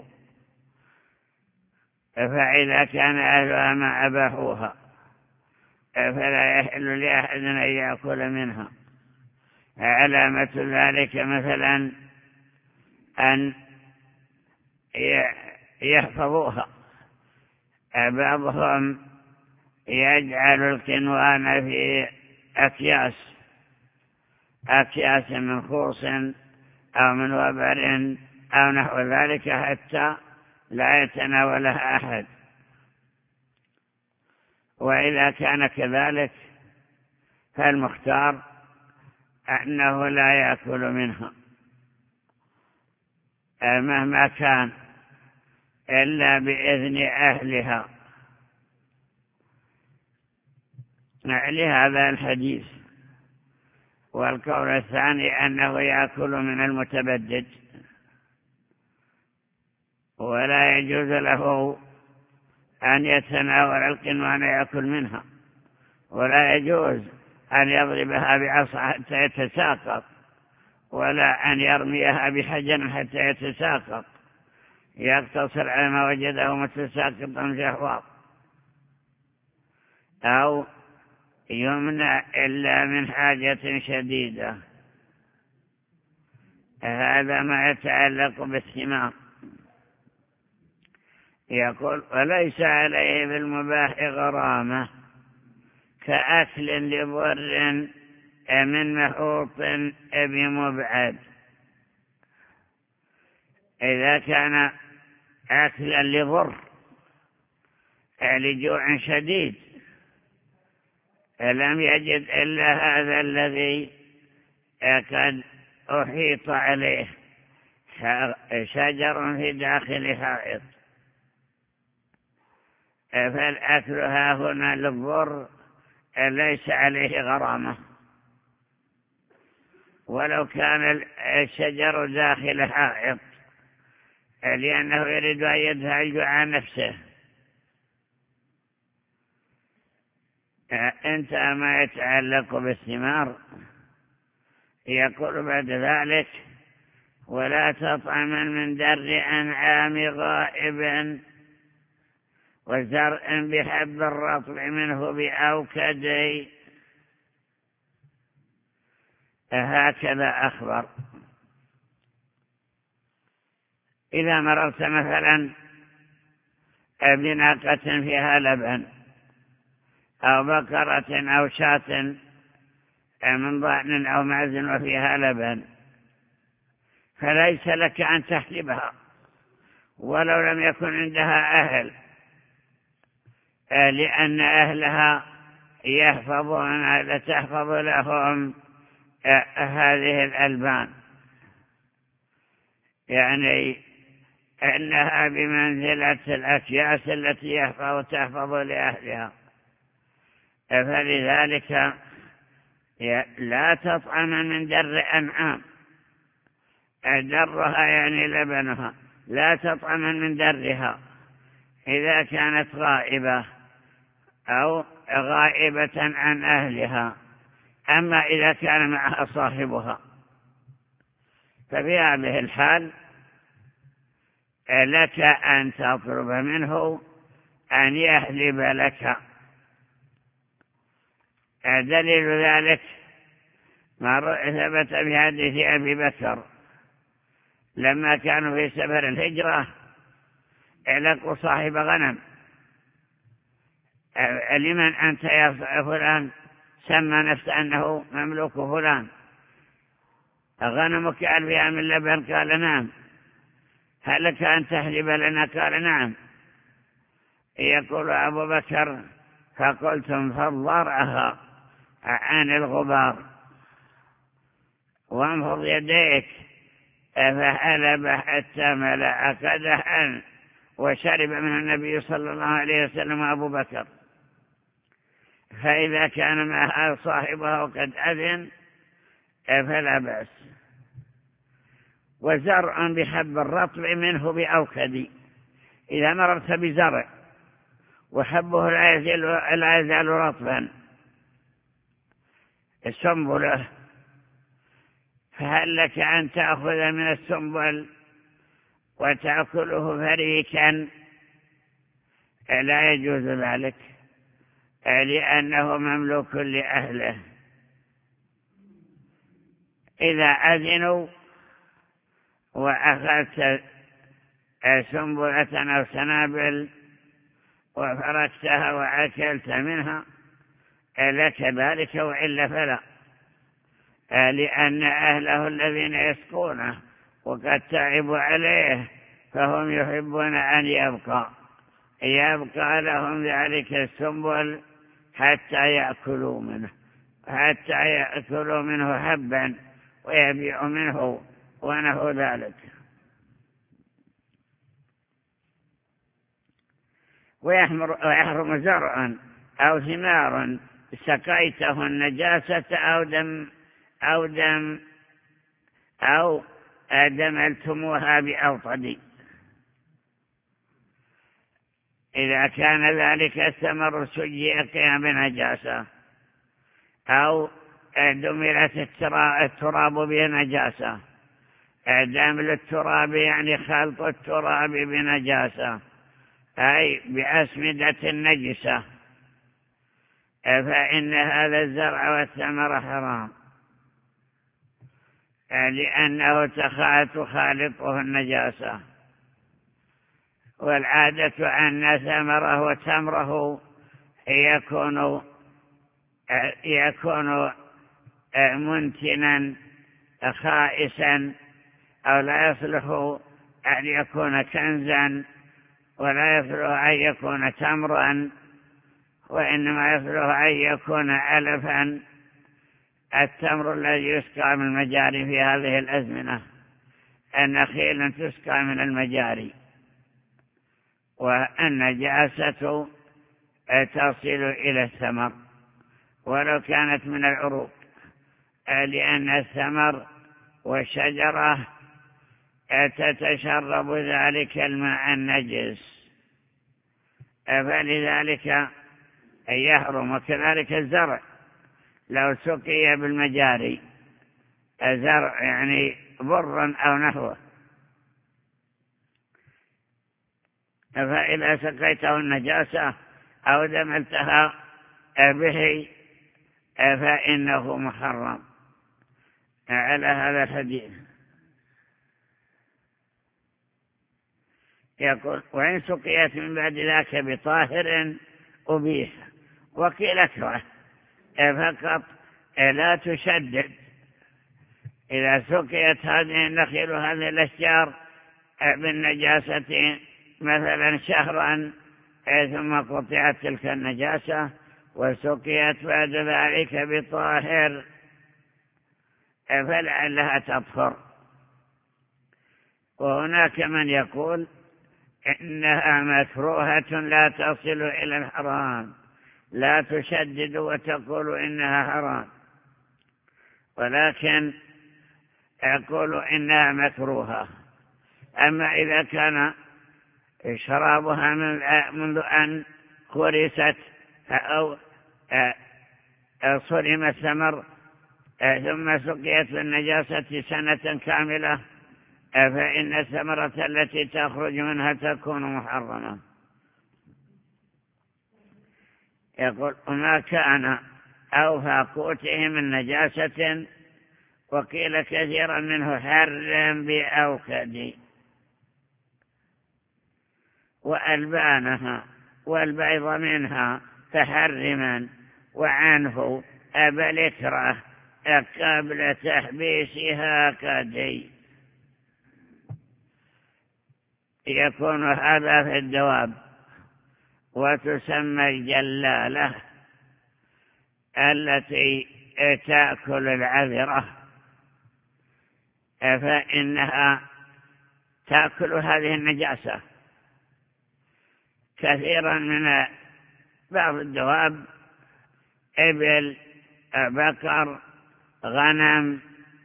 فإذا كان أهلها ما أباحوها فلا يحل لأحد أن يأكل منها. علامة ذلك مثلا أن يحفظوها. بعضهم يجعل الكنوان في أكياس من خوص أو من وبر أو نحو ذلك حتى لا يتناولها أحد. وإذا كان كذلك فالمختار أنه لا يأكل منها مهما كان إلا بإذن أهلها. لهذا الحديث. والقول الثاني أنه يأكل من المتبدد، ولا يجوز له أن يتناول القنوان يأكل منها، ولا يجوز أن يضربها بعصا حتى يتساقط، ولا أن يرميها بحجر حتى يتساقط، يقتصر على ما وجده متساقطا في أحواض، أو يمنع إلا من حاجة شديدة. هذا ما يتعلق بالثمار. يقول: وليس عليه بالمباح غرامة كأكل لبر من محوط بمبعد. إذا كان أكلا لضر لجوع شديد لم يجد إلا هذا الذي قد أحيط عليه شجر في داخل حائط، فالأكل هنا للضر ليس عليه غرامة، ولو كان الشجر داخل حائط لأنه يريد أن يدفع الجوع عن نفسه. انتهى ما يتعلق بالثمار. يقول بعد ذلك: ولا تطعم من در أنعام غائب وزرع بحب الرطب منه بأوكدي. هكذا أخبر. إذا مررت مثلا بناقة فيها لبن أو بقرة أو شاة من ضأن أو معز وفيها لبن، فليس لك أن تحلبها ولو لم يكن عندها أهل، لأن أهلها تحفظ لهم هذه الألبان، يعني أنها بمنزلة الأكياس التي تحفظ لأهلها. فلذلك لا تطعم من در أنعام، درها يعني لبنها، لا تطعم من درها إذا كانت غائبة أو غائبة عن أهلها. أما إذا كان معها صاحبها ففي هذه الحال لك أن تطلب منه أن يحلب لك. دليل ذلك ما ثبت في حديث أبي بكر لما كانوا في سفر الهجرة لقوا صاحب غنم: لمن أنت يا فلان؟ سمى نفسه أنه مملوك فلان. غنمك فيها من لبن؟ قال: نعم. هل لك أن تحلب لنا؟ قال: نعم. يقول أبو بكر: فقلتم فضرعها عن الغبار وانفض يديك، فحلب حتى ملأ قدحا وشرب منه النبي صلى الله عليه وسلم أبو بكر، فإذا كان معها صاحبها وقد أذن فلا بأس. وزرع بحب الرطب منه بأوكد، إذا مررت بزرع وحبه لا يزال رطبا السنبله، فهل لك أن تأخذ من السنبل وتأكله فريكا؟ لا يجوز ذلك، لأنه مملوك لأهله. إذا أذنوا وأخذت سنبلة أو سنابل وفركتها وأكلت منها لك ذلك، وإلا فلا، لأن أهله الذين يسقونه وقد تعبوا عليه فهم يحبون أن يبقى لهم ذلك السنبل حتى يأكلوا منه حبا ويبيعوا منه ونحو ذلك. ويحرم زرع أو ثمار سقيته النجاسة أو دملتموها بأوطد، إذا كان ذلك الثمر سجق بنجاسة أو دملت التراب بنجاسة. دمل التراب يعني خلط التراب بنجاسة، أي بأسمدة نجسة، فإن هذا الزرع والثمر حرام، لأنه تخالطه النجاسة. والعادة أن ثمره وتمره يكون منتنا خائسا، أو لا يصلح أن يكون كنزا، ولا يصلح أن يكون تمرا، وإنما يصلح أن يكون علفا، التمر الذي يسقى من المجاري في هذه الأزمنة، النخيل تسقى من المجاري. والنجاسة تصل إلى الثمر ولو كانت من العروق، لأن الثمر والشجرة تتشرب ذلك الماء النجس، فلذلك يحرم. وكذلك الزرع لو سقي بالمجاري، زرع يعني بر أو نحوه، فإذا سقيته النجاسة أو دملتها به فإنه محرم على هذا الحديث. يقول: وإن سقيت من بعد ذاك بطاهر أبيح، وقيل اكره، فقط لا تشدد. إذا سقيت هذه النخيل وهذه الأشجار بالنجاسة مثلا شهرا ثم قطعت تلك النجاسة وسقيت بعد ذلك بطاهر، فلعلها تطهر. وهناك من يقول إنها مكروهة لا تصل إلى الحرام، لا تشدد وتقول إنها حرام، ولكن يقول إنها مكروهة. أما إذا كان شرابها منذ أن خرست أو صرم الثمر ثم سقيت بالنجاسة سنة كاملة، فإن الثمرة التي تخرج منها تكون محرمة. يقول: وما كان أوفى قوته من نجاسة، وقيل كثيرا منه حرم بأوكد، وألبانها والبيض منها فحرما، وعنه بل اكره قبل تحبيسها كدي. يكون هذا في الدواب، وتسمى الجلالة التي تأكل العذرة، فإنها تأكل هذه النجاسة كثيرا من بعض الدواب، إبل، بقر، غنم،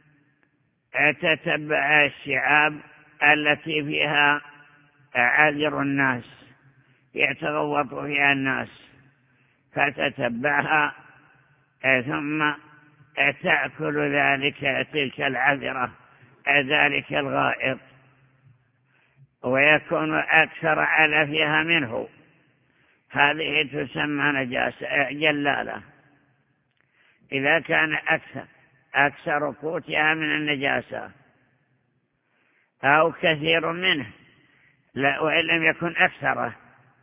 تتبع الشعاب التي فيها عذر الناس يتغوط فيها الناس، فتتبعها ثم تأكل تلك العذرة ذلك الغائط، ويكون أكثر علفها منه. هذه تسمى نجاسة جلالة إذا كان أكثر قوتها من النجاسة أو كثير منه، وإن لم يكن أكثره،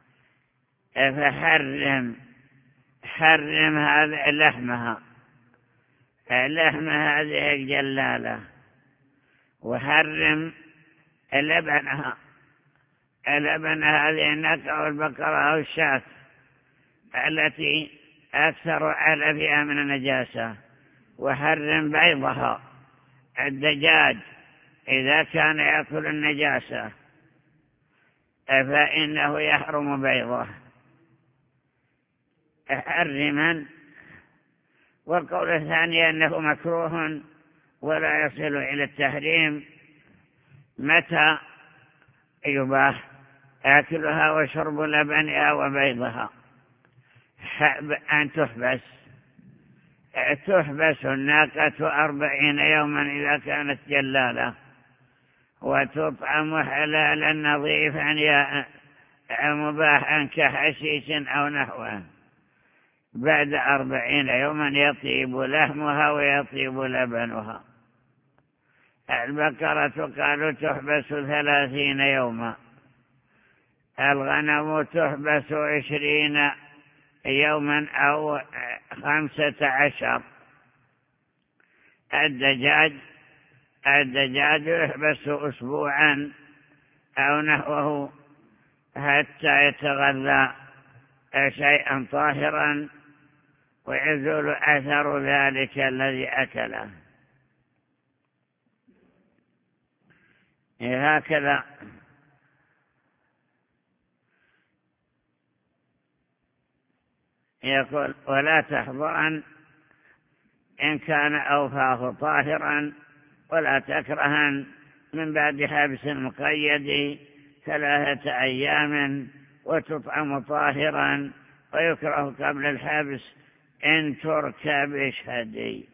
حرم هذه لحم هذه الجلالة، وحرم لبن هذه الناقة أو البقرة أو الشاة التي أكثر علفها من النجاسة، وحرم بيضها. الدجاج إذا كان يأكل النجاسة فإنه يحرم بيضه حرما. والقول الثاني أنه مكروه ولا يصل إلى التحريم. متى يباح أكلها وشرب لبنها وبيضها؟ أن تحبس الناقة 40 يوما إذا كانت جلالة، وتطعم حلالا نظيفا مباحا كحشيش أو نحوه. بعد 40 يوما يطيب لحمها ويطيب لبنها. البقرة قالوا تحبس 30 يوما، الغنم تحبس 20 يوما أو 15. الدجاج يحبس أسبوعا أو نحوه حتى يتغذى شيئا طاهرا ويزول أثر ذلك الذي أكله. هكذا يقول: ولا تحضرن إن كان أوفاه طاهرا، ولا تكرهن من بعد حبس مقيد 3 أيام، وتطعم طاهرا، ويكره قبل الحبس إن تركب اشهدي.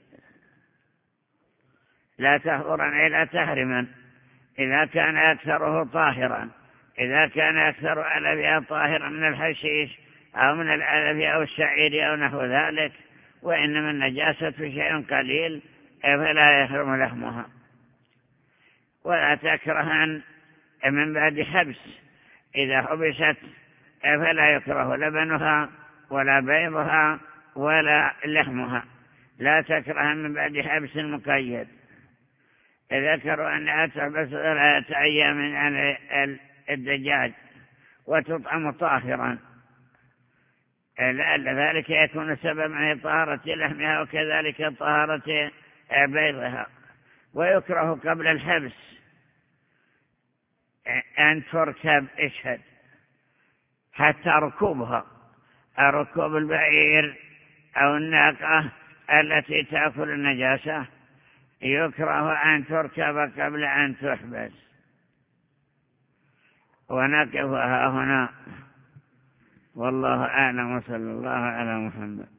لا تحضرن إلى تحرما إذا كان أكثره طاهرا. إذا كان أكثر علفها طاهرا من الحشيش أو من العلف أو الشعير أو نحو ذلك، وإنما النجاسة شيء قليل فلا يحرم لحمها. ولا تكرهن من بعد حبس، إذا حبست فلا يكره لبنها ولا بيضها ولا لحمها. لا تكرهن من بعد حبس مقيد. ذكروا أنها تحبس 3 أيام عن الدجاج وتطعم طاهرا، لأن ذلك يكون سببا لطهارة لحمها وكذلك طهارة بيضها. ويكره قبل الحبس أن تركب اشهد، حتى ركوب البعير أو الناقة التي تأكل النجاسة يكره أن تركب قبل أن تحبس. ونقفها هنا، والله أعلم، وصلى الله على محمد.